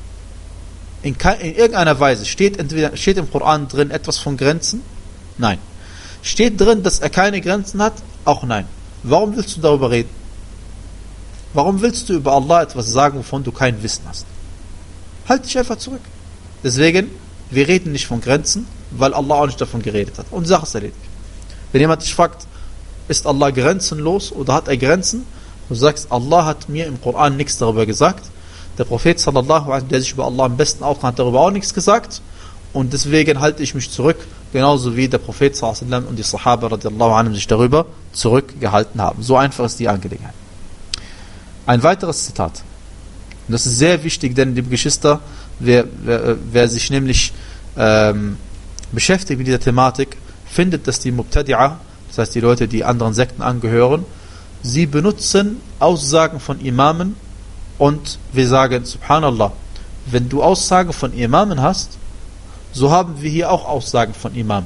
In, in irgendeiner Weise steht, entweder, steht im Koran drin etwas von Grenzen? Nein. Steht drin, dass er keine Grenzen hat? Auch nein. Warum willst du darüber reden? Warum willst du über Allah etwas sagen, wovon du kein Wissen hast? Halt dich einfach zurück. Deswegen, wir reden nicht von Grenzen, weil Allah auch nicht davon geredet hat. Und die Sache ist erledigt. Wenn jemand dich fragt, ist Allah grenzenlos oder hat er Grenzen? Du sagst, Allah hat mir im Koran nichts darüber gesagt. Der Prophet sallallahu alaihi, der sich über Allah am besten auskennt, hat darüber auch nichts gesagt. Und deswegen halte ich mich zurück, genauso wie der Prophet sallallahu alaihi und die Sahaba radiallahu anhum sich darüber zurückgehalten haben. So einfach ist die Angelegenheit. Ein weiteres Zitat. Und das ist sehr wichtig, denn liebe Geschwister, wer, wer, wer sich nämlich ähm, beschäftigt mit dieser Thematik, findet, dass die Mubtadi'a, das heißt die Leute, die anderen Sekten angehören, sie benutzen Aussagen von Imamen und wir sagen, Subhanallah, wenn du Aussagen von Imamen hast, so haben wir hier auch Aussagen von Imamen.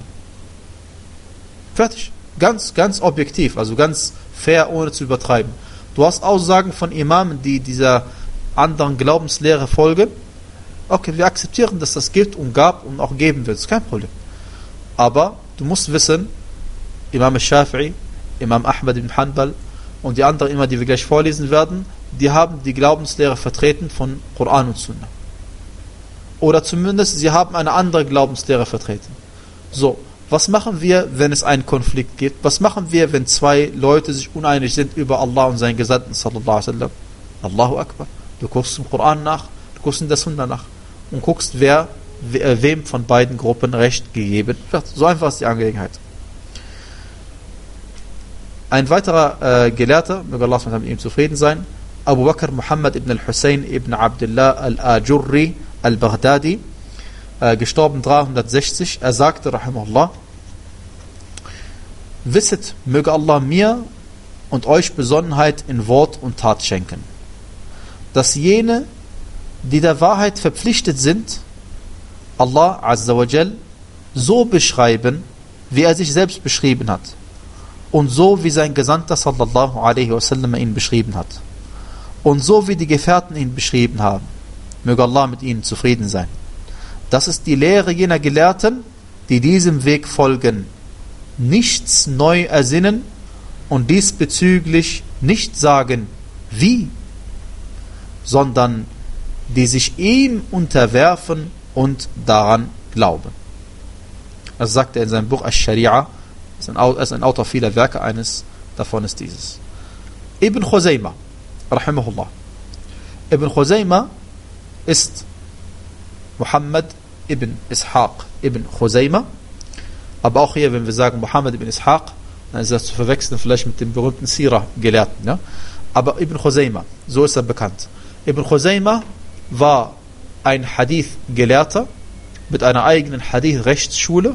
Fertig. Ganz, ganz objektiv, also ganz fair, ohne zu übertreiben. Du hast Aussagen von Imamen, die dieser anderen Glaubenslehre folgen. Okay, wir akzeptieren, dass das gilt und gab und auch geben wird. Das ist kein Problem. Aber du musst wissen, Imam al-Shafi'i, Imam Ahmad ibn Hanbal und die anderen immer, die wir gleich vorlesen werden, die haben die Glaubenslehre vertreten von Koran und Sunna. Oder zumindest, sie haben eine andere Glaubenslehre vertreten. So, was machen wir, wenn es einen Konflikt gibt? Was machen wir, wenn zwei Leute sich uneinig sind über Allah und seinen Gesandten, sallallahu alaihi wasallam? Allahu Akbar. Du guckst im Koran nach, du guckst in der Sunna nach und guckst, wer, wem von beiden Gruppen Recht gegeben wird. So einfach ist die Angelegenheit. Ein weiterer äh, Gelehrter, möge Allah mit ihm zufrieden sein, Abu Bakr Muhammad ibn al-Hussein ibn Abdullah al-Ajurri al-Baghdadi, äh, gestorben dreihundertsechzig, er sagte, rahimahullah, wisset, möge Allah mir und euch Besonnenheit in Wort und Tat schenken, dass jene, die der Wahrheit verpflichtet sind, Allah Azza wa Jal so beschreiben, wie er sich selbst beschrieben hat und so wie sein Gesandter sallallahu alaihi wasallam ihn beschrieben hat und so wie die Gefährten ihn beschrieben haben. Möge Allah mit ihnen zufrieden sein. Das ist die Lehre jener Gelehrten, die diesem Weg folgen, nichts neu ersinnen und diesbezüglich nicht sagen, wie, sondern die sich ihm unterwerfen und daran glauben. Das sagt er in seinem Buch Ash-Sharia. Er ist ein Autor vieler Werke, eines davon ist dieses. Ibn Khuzaymah, rahimahullah. Ibn Khuzaymah ist Muhammad ibn Ishaq ibn Khuzaymah. Aber auch hier, wenn wir sagen Muhammad ibn Ishaq, dann ist das zu verwechseln vielleicht mit dem berühmten Sirah-Gelehrten. Ja? Aber Ibn Khuzaymah, so ist er bekannt. Ibn Khuzaymah war ein Hadith-Gelehrter mit einer eigenen Hadith-Rechtsschule.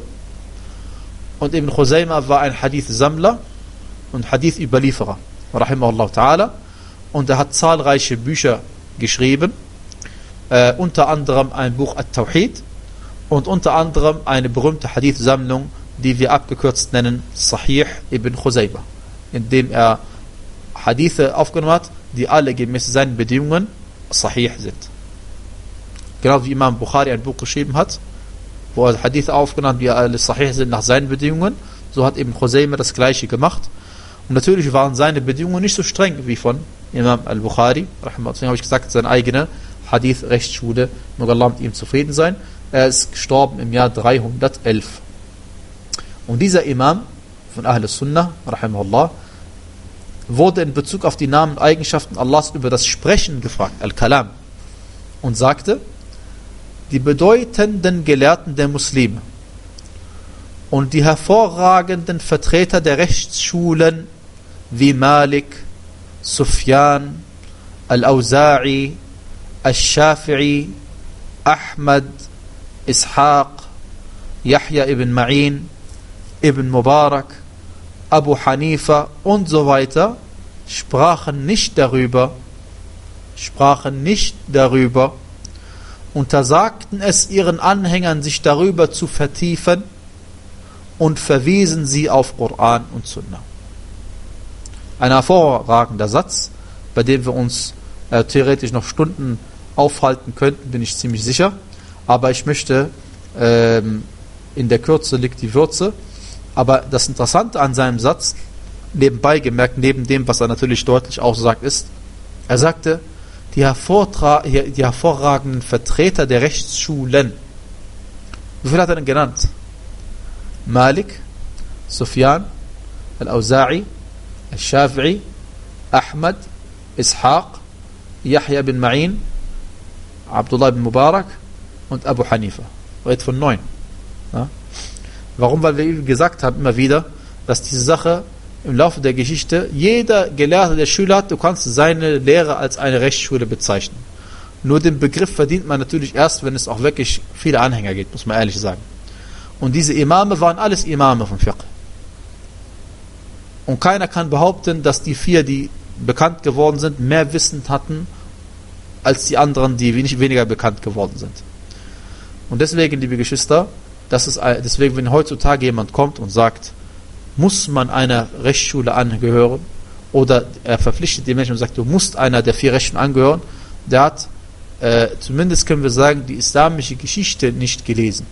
Und Ibn Khuzaymah war ein Hadith-Sammler und Hadith-Überlieferer, rahimahullah ta'ala. Und er hat zahlreiche Bücher geschrieben, äh, unter anderem ein Buch At-Tawhid und unter anderem eine berühmte Hadith-Sammlung, die wir abgekürzt nennen Sahih Ibn Khuzaymah, in dem er Hadithe aufgenommen hat, die alle gemäß seinen Bedingungen Sahih sind. Genau wie Imam Bukhari ein Buch geschrieben hat, wo er Hadithe aufgenommen hat, die alle Sahih sind nach seinen Bedingungen, so hat Ibn Khuzaymah das gleiche gemacht. Und natürlich waren seine Bedingungen nicht so streng wie von Imam al-Bukhari. Deswegen habe ich gesagt, seine eigene Hadith-Rechtsschule, möge Allah mit ihm zufrieden sein. Er ist gestorben im Jahr dreihundertelf. Und dieser Imam von Ahl Sunnah, rahimahullah, wurde in Bezug auf die Namen und Eigenschaften Allahs über das Sprechen gefragt, Al-Kalam, und sagte, die bedeutenden Gelehrten der Muslime und die hervorragenden Vertreter der Rechtsschulen wie Malik, Sufyan, Al-Awza'i, Al-Shafi'i, Ahmad, Ishaq, Yahya ibn Ma'in, Ibn Mubarak, Abu Hanifa und so weiter sprachen nicht darüber, sprachen nicht darüber, untersagten es ihren Anhängern, sich darüber zu vertiefen und verwiesen sie auf Koran und Sunna. Ein hervorragender Satz, bei dem wir uns äh, theoretisch noch Stunden aufhalten könnten, bin ich ziemlich sicher. Aber ich möchte, ähm, in der Kürze liegt die Würze. Aber das Interessante an seinem Satz, nebenbei gemerkt, neben dem, was er natürlich deutlich aussagt, ist, er sagte, die, hervortra- die hervorragenden Vertreter der Rechtsschulen. Wie viel hat er denn genannt? Malik, Sufyan, Al-Awza'i, Al-Shafi'i, Ahmad, Ishaq, Yahya bin Ma'in, Abdullah bin Mubarak und Abu Hanifa. Red von neun. Ja? Warum? Weil wir gesagt haben immer wieder, dass diese Sache im Laufe der Geschichte, jeder Gelehrte, der Schüler hat, du kannst seine Lehre als eine Rechtsschule bezeichnen. Nur den Begriff verdient man natürlich erst, wenn es auch wirklich viele Anhänger gibt, muss man ehrlich sagen. Und diese Imame waren alles Imame von Fiqh. Und keiner kann behaupten, dass die vier, die bekannt geworden sind, mehr Wissen hatten, als die anderen, die wenig, weniger bekannt geworden sind. Und deswegen, liebe Geschwister, das ist, deswegen, wenn heutzutage jemand kommt und sagt, muss man einer Rechtsschule angehören, oder er verpflichtet die Menschen und sagt, du musst einer der vier Rechten angehören, der hat, äh, zumindest können wir sagen, die islamische Geschichte nicht gelesen.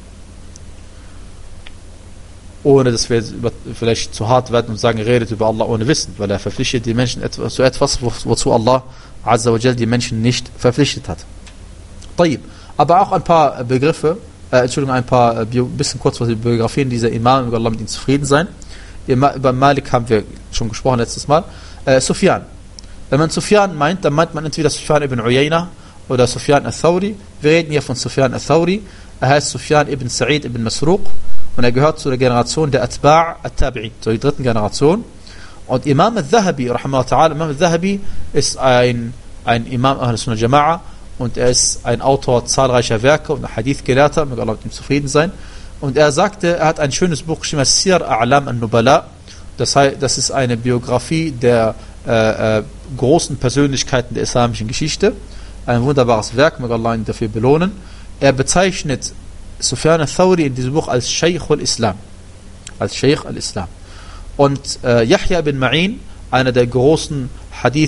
Ohne, dass wir jetzt vielleicht zu hart werden und sagen, er redet über Allah ohne Wissen, weil er verpflichtet die Menschen zu etwas, wozu Allah Azza wa Jal die Menschen nicht verpflichtet hat. طيب. Aber auch ein paar Begriffe, äh, Entschuldigung, ein paar, ein bisschen kurz was die Biografien dieser Imam, über Allah mit ihnen zufrieden sein. Über Malik haben wir schon gesprochen letztes Mal. Äh, Sufyan. Wenn man Sufyan meint, dann meint man entweder Sufyan ibn Uyayna oder Sufyan al-Thawri. Wir reden hier von Sufyan al-Thawri. Er heißt Sufyan ibn Sa'id ibn Masruq und er gehört zu der Generation der Atba' al-Tabi'in, zur so dritten Generation. Und Imam al-Dhahabi, rahimahullah ta'ala, Imam al-Dhahabi ist ein, ein Imam Ahl Sunnah Jama'a und er ist ein Autor zahlreicher Werke und ein Hadith-Gelehrter, möge Allah mit ihm zufrieden sein. Und er sagte, er hat ein schönes Buch geschrieben, Sir A'lam al-Nubala. Das heißt, das ist eine Biografie der äh, äh, großen Persönlichkeiten der islamischen Geschichte. Ein wunderbares Werk, möge Allah ihn dafür belohnen. Er bezeichnet Sufyan al-Thawri in diesem Buch als Shaykh al-Islam. Als Shaykh al-Islam. Und äh, Yahya bin Ma'in, einer der großen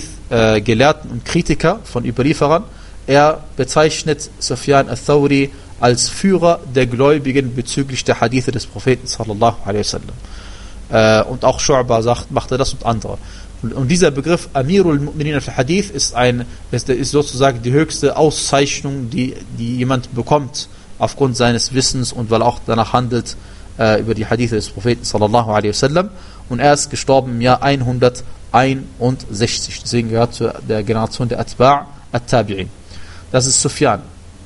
Hadith-Gelehrten äh, und Kritiker von Überlieferern, er bezeichnet Sufyan al-Thawri als Führer der Gläubigen bezüglich der Hadithe des Propheten sallallahu alaihi wasallam. Äh, und auch Shu'ba sagt, machte das und andere. Und, und dieser Begriff Amirul Mu'minin al-Hadith ist, ein, ist, ist sozusagen die höchste Auszeichnung, die, die jemand bekommt aufgrund seines Wissens und weil er auch danach handelt äh, über die Hadithe des Propheten sallallahu alaihi wasallam. Und er ist gestorben im Jahr hunderteinundsechzig. Deswegen gehört zu der Generation der Atba' at-Tabi'in. Das ist Sufyan.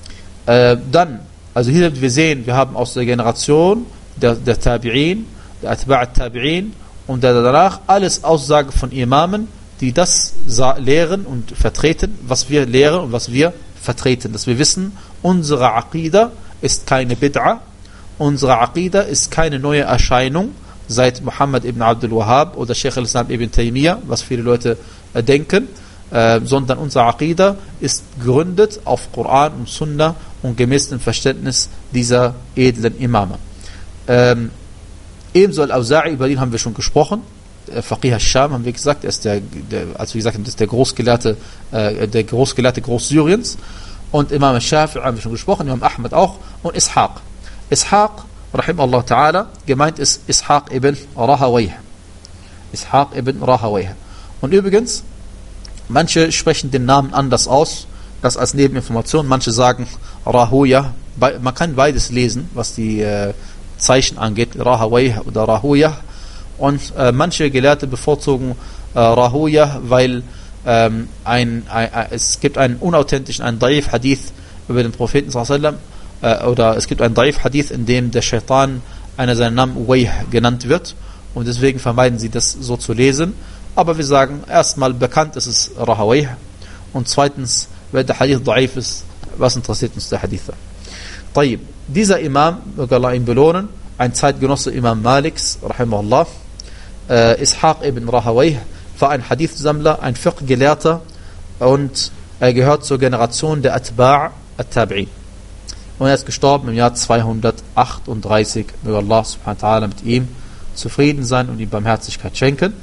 Äh, dann, also hier wir sehen, wir haben aus der Generation der, der Tabi'in, der Atba' at-Tabi'in und der danach alles Aussagen von Imamen, die das lehren und vertreten, was wir lehren und was wir vertreten. Dass wir wissen, unsere Aqida ist keine Bid'a, unsere Aqida ist keine neue Erscheinung seit Muhammad ibn Abdul Wahhab oder Sheikh al-Islam ibn Taymiyyah, was viele Leute äh, denken, äh, sondern unsere Aqida ist gegründet auf Koran und Sunna und gemäß dem Verständnis dieser edlen Imame. Ähm, ebenso Al-Awza'i, über den haben wir schon gesprochen, äh, Faqih al-Sham haben wir gesagt, er ist der, der, also wie gesagt, das ist der Großgelehrte, äh, der Großgelehrte Großsyriens, und Imam al-Shafi'i haben wir schon gesprochen, Imam Ahmad auch, und Ishaq. Ishaq rahimahullah ta'ala, gemeint ist Ishaq ibn Rahawayh. Ishaq ibn Rahawayh. Und übrigens, manche sprechen den Namen anders aus, das als Nebeninformation, manche sagen Rahuya, man kann beides lesen, was die äh, Zeichen angeht, Rahawayh oder Rahuya, und äh, manche Gelehrte bevorzugen äh, Rahuya, weil ähm, ein, ein, ein, es gibt einen unauthentischen, einen Daif Hadith über den Propheten sallallahu alaihi wasallam, oder es gibt einen Daif Hadith, in dem der Shaitan einer seiner Namen Uwayh genannt wird, und deswegen vermeiden sie das so zu lesen. Aber wir sagen, erstmal bekannt ist es Rahawayh, und zweitens, wenn der Hadith Daif ist, was interessiert uns der Hadith? Tayyib. Dieser Imam, möge Allah ihn belohnen, ein Zeitgenosse Imam Maliks, rahimahullah, äh, Ishaq ibn Rahawayh, war ein Hadith-Sammler, ein Fiqh-Gelehrter, und er gehört zur Generation der Atba' at-Tabi'in. Und er ist gestorben im Jahr zweihundertachtunddreißig. Möge Allah subhanahu wa ta'ala mit ihm zufrieden sein und ihm Barmherzigkeit schenken.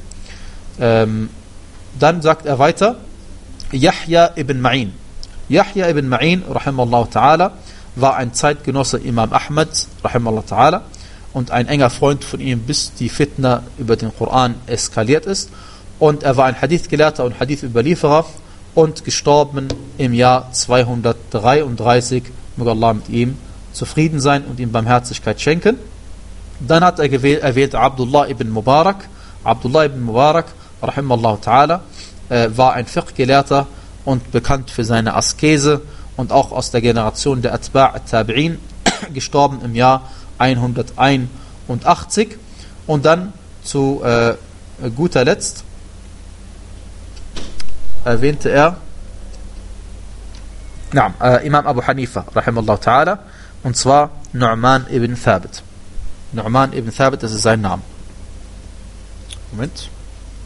Ähm, dann sagt er weiter, Yahya ibn Ma'in. Yahya ibn Ma'in, rahimahullah ta'ala, war ein Zeitgenosse Imam Ahmad, rahimahullah ta'ala, und ein enger Freund von ihm, bis die Fitna über den Koran eskaliert ist. Und er war ein Hadith-Gelehrter und Hadith-Überlieferer und gestorben im Jahr zweihundertdreiunddreißig. Möge Allah mit ihm zufrieden sein und ihm Barmherzigkeit schenken. Dann hat er gewählt, erwählt Abdullah ibn Mubarak. Abdullah ibn Mubarak, rahimahullah ta'ala, äh, war ein Fiqh-Gelehrter und bekannt für seine Askese und auch aus der Generation der Atba' at-Tabi'in, gestorben im Jahr hunderteinundachtzig. Und dann zu äh, guter Letzt erwähnte er Naam, äh, Imam Abu Hanifa, rahimahullah ta'ala, und zwar Nu'man ibn Thabit. Nu'man ibn Thabit, das ist sein Name. Moment.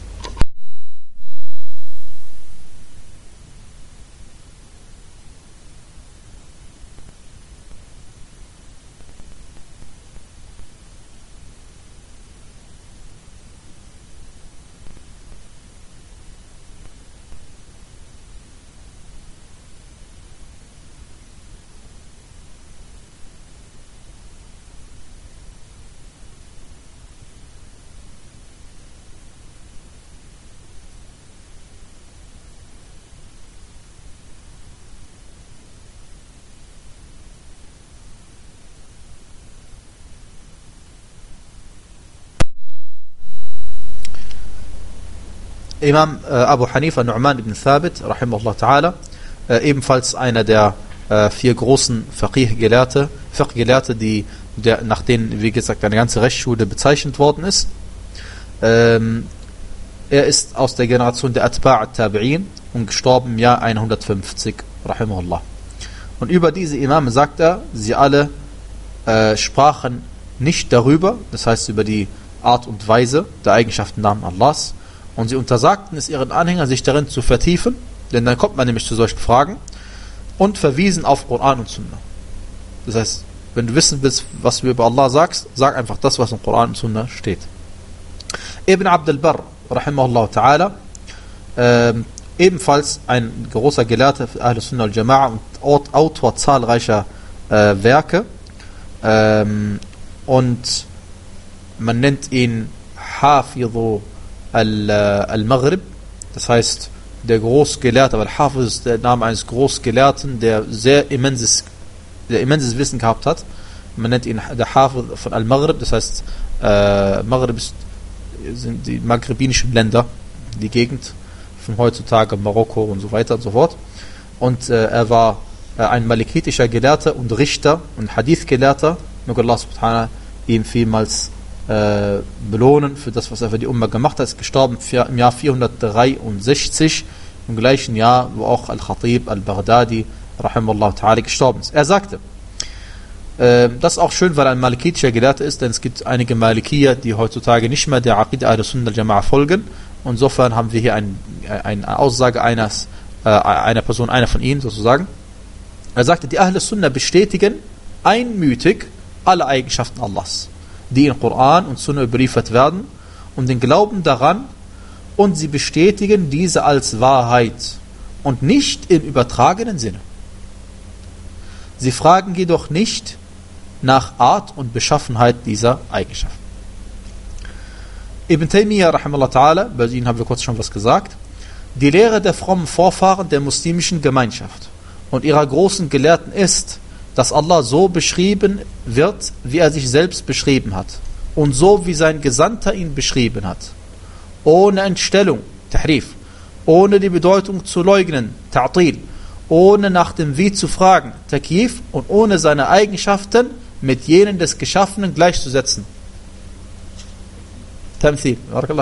Imam äh, Abu Hanifa Nu'man ibn Thabit, rahimahullah ta'ala, äh, ebenfalls einer der äh, vier großen Faqih-Gelehrte, Fiqh-Gelehrte, die, der, nach denen, wie gesagt, eine ganze Rechtsschule bezeichnet worden ist. Ähm, er ist aus der Generation der Atba' at-Tabi'in und gestorben im Jahr hundertfünfzig, rahimahullah. Und über diese Imame sagt er, sie alle äh, sprachen nicht darüber, das heißt über die Art und Weise der Eigenschaften Namen Allahs, und sie untersagten es ihren Anhängern, sich darin zu vertiefen, denn dann kommt man nämlich zu solchen Fragen, und verwiesen auf Koran und Sunna. Das heißt, wenn du wissen willst, was du über Allah sagst, sag einfach das, was in Koran und Sunna steht. Ibn Abd al-Barr, rahimahullah ta'ala, äh, ebenfalls ein großer Gelehrter für Ahl Sunnah al-Jama'a und Autor zahlreicher äh, Werke. Ähm, und man nennt ihn Hafidhu al-Maghrib, das heißt der Großgelehrte, aber Hafiz ist der Name eines Großgelehrten, der sehr immenses, der immenses Wissen gehabt hat. Man nennt ihn der Hafiz von al-Maghrib, das heißt äh, Maghrib ist, sind die maghribinischen Länder, die Gegend von heutzutage Marokko und so weiter und so fort. Und äh, er war äh, ein malikitischer Gelehrter und Richter und Hadith-Gelehrter. Möge Allah subhanahu ihm vielmals äh, belohnen für das, was er für die Umma gemacht hat. Er ist gestorben im Jahr vierhundertdreiundsechzig, im gleichen Jahr, wo auch Al-Khatib Al-Baghdadi rahimahullah ta'ala gestorben ist. Er sagte, äh, das ist auch schön, weil er ein malikitischer Gelehrter ist, denn es gibt einige Malikier, die heutzutage nicht mehr der Aqidah Ahl-Sunnah al-Jama'a folgen. Insofern haben wir hier ein, eine Aussage eines, äh, einer Person, einer von ihnen sozusagen. Er sagte, die Ahl-Sunnah bestätigen einmütig alle Eigenschaften Allahs, die in Koran und Sunnah überliefert werden, und den Glauben daran, und sie bestätigen diese als Wahrheit und nicht im übertragenen Sinne. Sie fragen jedoch nicht nach Art und Beschaffenheit dieser Eigenschaften. Ibn Taymiyyah rahimahullah ta'ala, bei ihnen haben wir kurz schon was gesagt, die Lehre der frommen Vorfahren der muslimischen Gemeinschaft und ihrer großen Gelehrten ist, dass Allah so beschrieben wird, wie er sich selbst beschrieben hat und so, wie sein Gesandter ihn beschrieben hat. Ohne Entstellung, Tahrif, ohne die Bedeutung zu leugnen, Ta'til, ohne nach dem Wie zu fragen, Takyif, und ohne seine Eigenschaften mit jenen des Geschaffenen gleichzusetzen. Tamthil.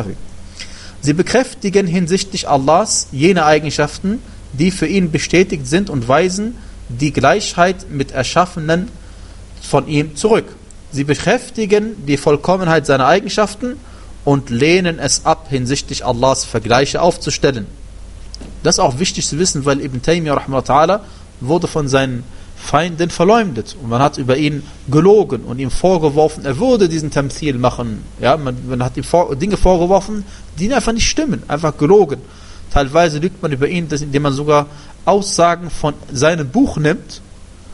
Sie bekräftigen hinsichtlich Allahs jene Eigenschaften, die für ihn bestätigt sind, und weisen die Gleichheit mit Erschaffenen von ihm zurück. Sie bekräftigen die Vollkommenheit seiner Eigenschaften und lehnen es ab, hinsichtlich Allahs Vergleiche aufzustellen. Das ist auch wichtig zu wissen, weil Ibn Taymiyyah rahimahullah wurde von seinen Feinden verleumdet und man hat über ihn gelogen und ihm vorgeworfen, er würde diesen Tamthil machen. Ja, man, man hat ihm vor, Dinge vorgeworfen, die einfach nicht stimmen, einfach gelogen. Teilweise lügt man über ihn, indem man sogar Aussagen von seinem Buch nimmt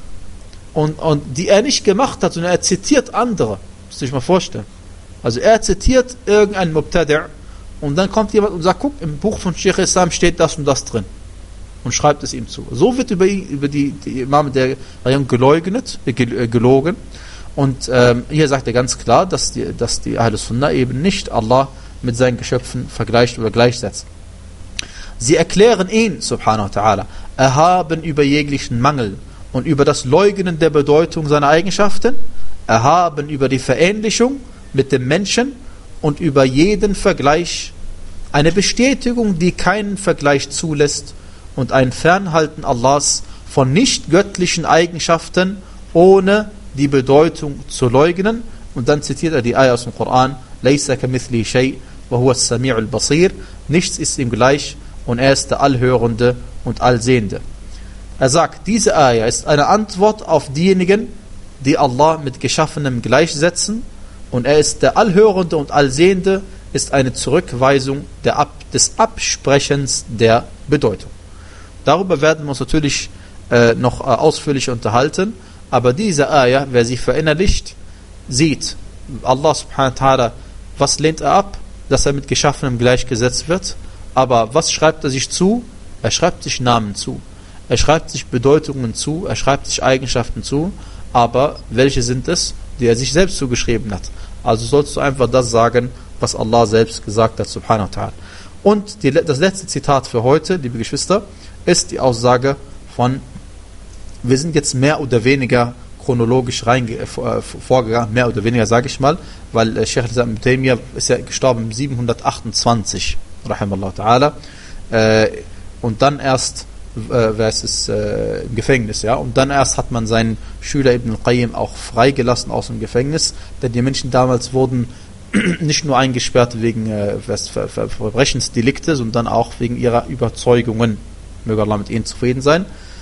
und, und die er nicht gemacht hat, sondern er zitiert andere. Muss ich mal vorstellen. Also er zitiert irgendeinen Mubtadi' und dann kommt jemand und sagt, guck, im Buch von Sheikh Islam steht das und das drin. Und schreibt es ihm zu. So wird über, ihn, über die, die Imame der Region geleugnet, äh, gelogen. Und ähm, hier sagt er ganz klar, dass die, dass die Ahl-Sunnah eben nicht Allah mit seinen Geschöpfen vergleicht oder gleichsetzt. Sie erklären ihn, subhanahu wa ta'ala, erhaben über jeglichen Mangel und über das Leugnen der Bedeutung seiner Eigenschaften, erhaben über die Verähnlichung mit dem Menschen und über jeden Vergleich, eine Bestätigung, die keinen Vergleich zulässt, und ein Fernhalten Allahs von nicht göttlichen Eigenschaften, ohne die Bedeutung zu leugnen. Und dann zitiert er die Ayah aus dem Koran, Laysa kamithli shay wa huwa as-sami'ul basir, nichts ist ihm gleich und er ist der Allhörende und Allsehende. Er sagt, diese Ayah ist eine Antwort auf diejenigen, die Allah mit Geschaffenem gleichsetzen, und er ist der Allhörende und Allsehende, ist eine Zurückweisung der Ab- des Absprechens der Bedeutung. Darüber werden wir uns natürlich äh, noch äh, ausführlich unterhalten, aber diese Ayah, wer sie verinnerlicht, sieht, Allah subhanahu wa ta'ala, was lehnt er ab? Dass er mit Geschaffenem gleichgesetzt wird. Aber was schreibt er sich zu? Er schreibt sich Namen zu. Er schreibt sich Bedeutungen zu. Er schreibt sich Eigenschaften zu. Aber welche sind es, die er sich selbst zugeschrieben hat? Also sollst du einfach das sagen, was Allah selbst gesagt hat, subhanahu wa ta'ala. Und die, das letzte Zitat für heute, liebe Geschwister, ist die Aussage von, wir sind jetzt mehr oder weniger chronologisch rein, äh, vorgegangen, mehr oder weniger sage ich mal, weil äh, Sheikh al-Islam ibn Taymiyyah ist ja gestorben siebenhundertachtundzwanzig, rahimahullah ta'ala, äh, und dann erst, äh, wer ist es, äh, im Gefängnis, ja, und dann erst hat man seinen Schüler Ibn al-Qayyim auch freigelassen aus dem Gefängnis, denn die Menschen damals wurden nicht nur eingesperrt wegen äh, Ver Ver Verbrechensdelikte, sondern auch wegen ihrer Überzeugungen. Möge Allah mit ihnen zufrieden sein.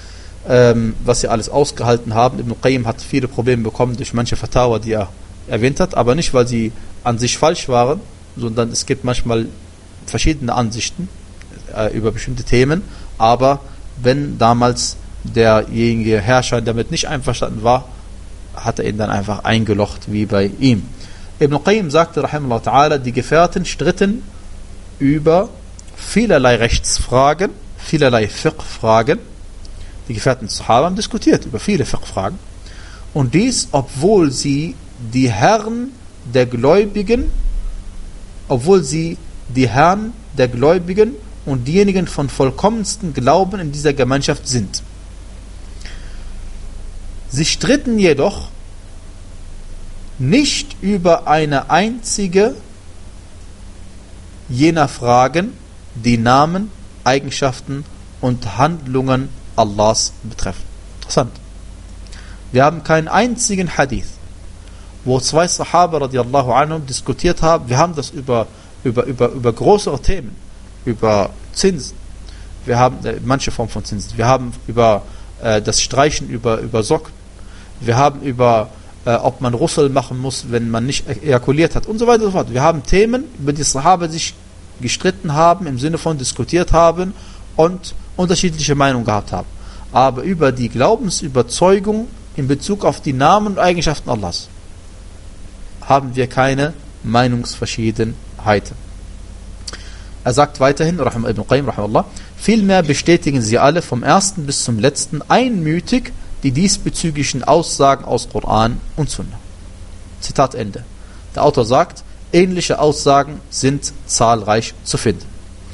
Ähm, was sie alles ausgehalten haben. Ibn Qayyim hat viele Probleme bekommen durch manche Fatawa, die er erwähnt hat, aber nicht, weil sie an sich falsch waren, sondern es gibt manchmal verschiedene Ansichten äh, über bestimmte Themen, aber wenn damals derjenige Herrscher damit nicht einverstanden war, hat er ihn dann einfach eingelocht, wie bei ihm. Ibn Qayyim sagte, rahimahullah ta'ala, die Gefährten stritten über vielerlei Rechtsfragen, vielerlei Fiqh-Fragen. Die Gefährten des Sahaba haben diskutiert über viele Fiqh-Fragen. Und dies, obwohl sie die Herren der Gläubigen, obwohl sie die Herren der Gläubigen und diejenigen von vollkommensten Glauben in dieser Gemeinschaft sind. Sie stritten jedoch nicht über eine einzige jener Fragen, die Namen, Eigenschaften und Handlungen Allahs betreffen. Interessant. Wir haben keinen einzigen Hadith, wo zwei Sahaba radiallahu anhum diskutiert haben. Wir haben das über, über, über, über größere Themen, über Zinsen. Wir haben äh, manche Form von Zinsen. Wir haben über äh, das Streichen über, über Socken. Wir haben über, äh, ob man Russel machen muss, wenn man nicht ejakuliert hat und so weiter und so fort. Wir haben Themen, über die Sahaba sich gestritten haben, im Sinne von diskutiert haben und unterschiedliche Meinungen gehabt haben. Aber über die Glaubensüberzeugung in Bezug auf die Namen und Eigenschaften Allahs haben wir keine Meinungsverschiedenheiten. Er sagt weiterhin, Ibn Qayyim, rahimahullah, vielmehr bestätigen sie alle vom ersten bis zum letzten einmütig die diesbezüglichen Aussagen aus Koran und Sunna. Zitat Ende. Der Autor sagt, ähnliche Aussagen sind zahlreich zu finden.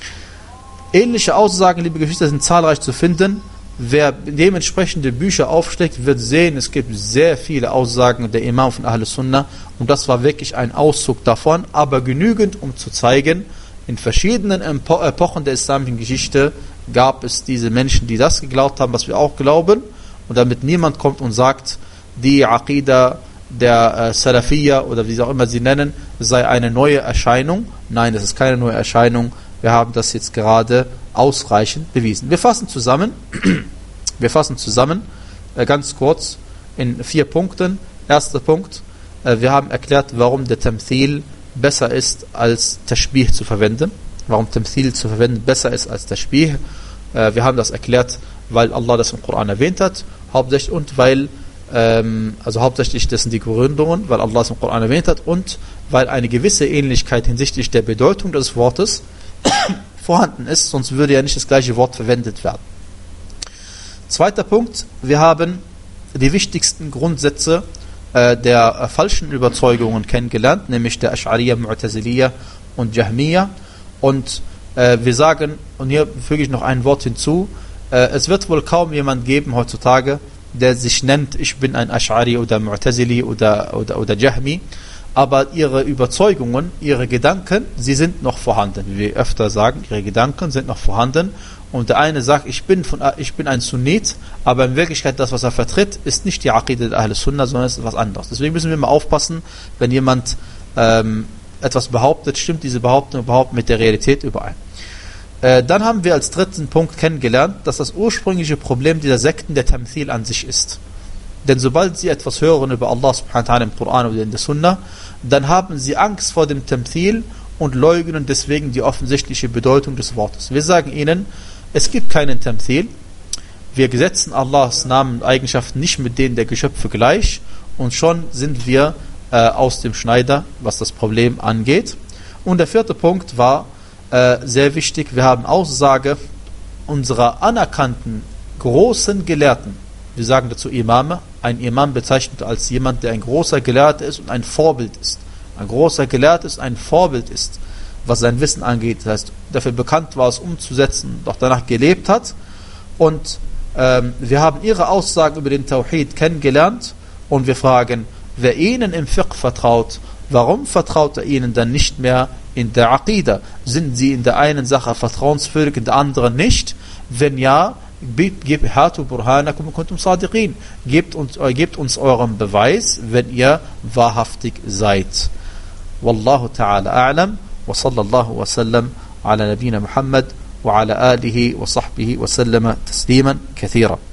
Ähnliche Aussagen, liebe Geschwister, sind zahlreich zu finden. Wer dementsprechende Bücher aufschlägt, wird sehen, es gibt sehr viele Aussagen der Imam von Ahl Sunnah und das war wirklich ein Auszug davon, aber genügend, um zu zeigen, in verschiedenen Epochen der islamischen Geschichte gab es diese Menschen, die das geglaubt haben, was wir auch glauben, und damit niemand kommt und sagt, die Aqida der äh, Salafiyya oder wie sie auch immer sie nennen, sei eine neue Erscheinung. Nein, das ist keine neue Erscheinung. Wir haben das jetzt gerade ausreichend bewiesen. Wir fassen zusammen, wir fassen zusammen, äh, ganz kurz in vier Punkten. Erster Punkt, äh, wir haben erklärt, warum der Tamthil besser ist als Tashbih zu verwenden. Warum Tamthil zu verwenden besser ist als Tashbih. Äh, wir haben das erklärt, weil Allah das im Koran erwähnt hat, hauptsächlich und weil, ähm, also hauptsächlich das sind die Gründungen, weil Allah es im Koran erwähnt hat und weil eine gewisse Ähnlichkeit hinsichtlich der Bedeutung des Wortes vorhanden ist, sonst würde ja nicht das gleiche Wort verwendet werden. Zweiter Punkt, wir haben die wichtigsten Grundsätze äh, der äh, falschen Überzeugungen kennengelernt, nämlich der Ash'ariyya, Mu'taziliyya und Jahmiyya. Und äh, wir sagen, und hier füge ich noch ein Wort hinzu, äh, es wird wohl kaum jemand geben heutzutage, der sich nennt, ich bin ein Ash'ari oder Mu'tazili oder, oder, oder Jahmi, aber ihre Überzeugungen, ihre Gedanken, sie sind noch vorhanden. Wie wir öfter sagen, ihre Gedanken sind noch vorhanden. Und der eine sagt, ich bin, von, ich bin ein Sunnit, aber in Wirklichkeit das, was er vertritt, ist nicht die Aqida der Ahl Sunnah, sondern es ist was anderes. Deswegen müssen wir mal aufpassen, wenn jemand ähm, etwas behauptet, stimmt diese Behauptung überhaupt mit der Realität überein. Äh, dann haben wir als dritten Punkt kennengelernt, dass das ursprüngliche Problem dieser Sekten der Tamthil an sich ist. Denn sobald sie etwas hören über Allah subhanahu wa ta'ala im Koran oder in der Sunnah, dann haben sie Angst vor dem Tamthil und leugnen deswegen die offensichtliche Bedeutung des Wortes. Wir sagen ihnen, es gibt keinen Tamthil, wir setzen Allahs Namen und Eigenschaften nicht mit denen der Geschöpfe gleich und schon sind wir äh, aus dem Schneider, was das Problem angeht. Und der vierte Punkt war äh, sehr wichtig, wir haben Aussage unserer anerkannten großen Gelehrten. Wir sagen dazu Imame. Ein Imam bezeichnet als jemand, der ein großer Gelehrter ist und ein Vorbild ist. Ein großer Gelehrter ist, ein Vorbild ist, was sein Wissen angeht. Das heißt, dafür bekannt war, es umzusetzen, doch danach gelebt hat. Und ähm, wir haben ihre Aussagen über den Tawhid kennengelernt und wir fragen, wer ihnen im Fiqh vertraut, warum vertraut er ihnen dann nicht mehr in der Aqida? Sind sie in der einen Sache vertrauenswürdig, in der anderen nicht? Wenn ja, Hatu burhanakum kuntum sadiqin. Gebt uns, gebt uns euren Beweis, wenn ihr wahrhaftig seid. Wallahu ta'ala a'lam wa sallallahu wa sallam ala nabina Muhammad wa ala alihi wa sahbihi wa sallama tasliman kathira.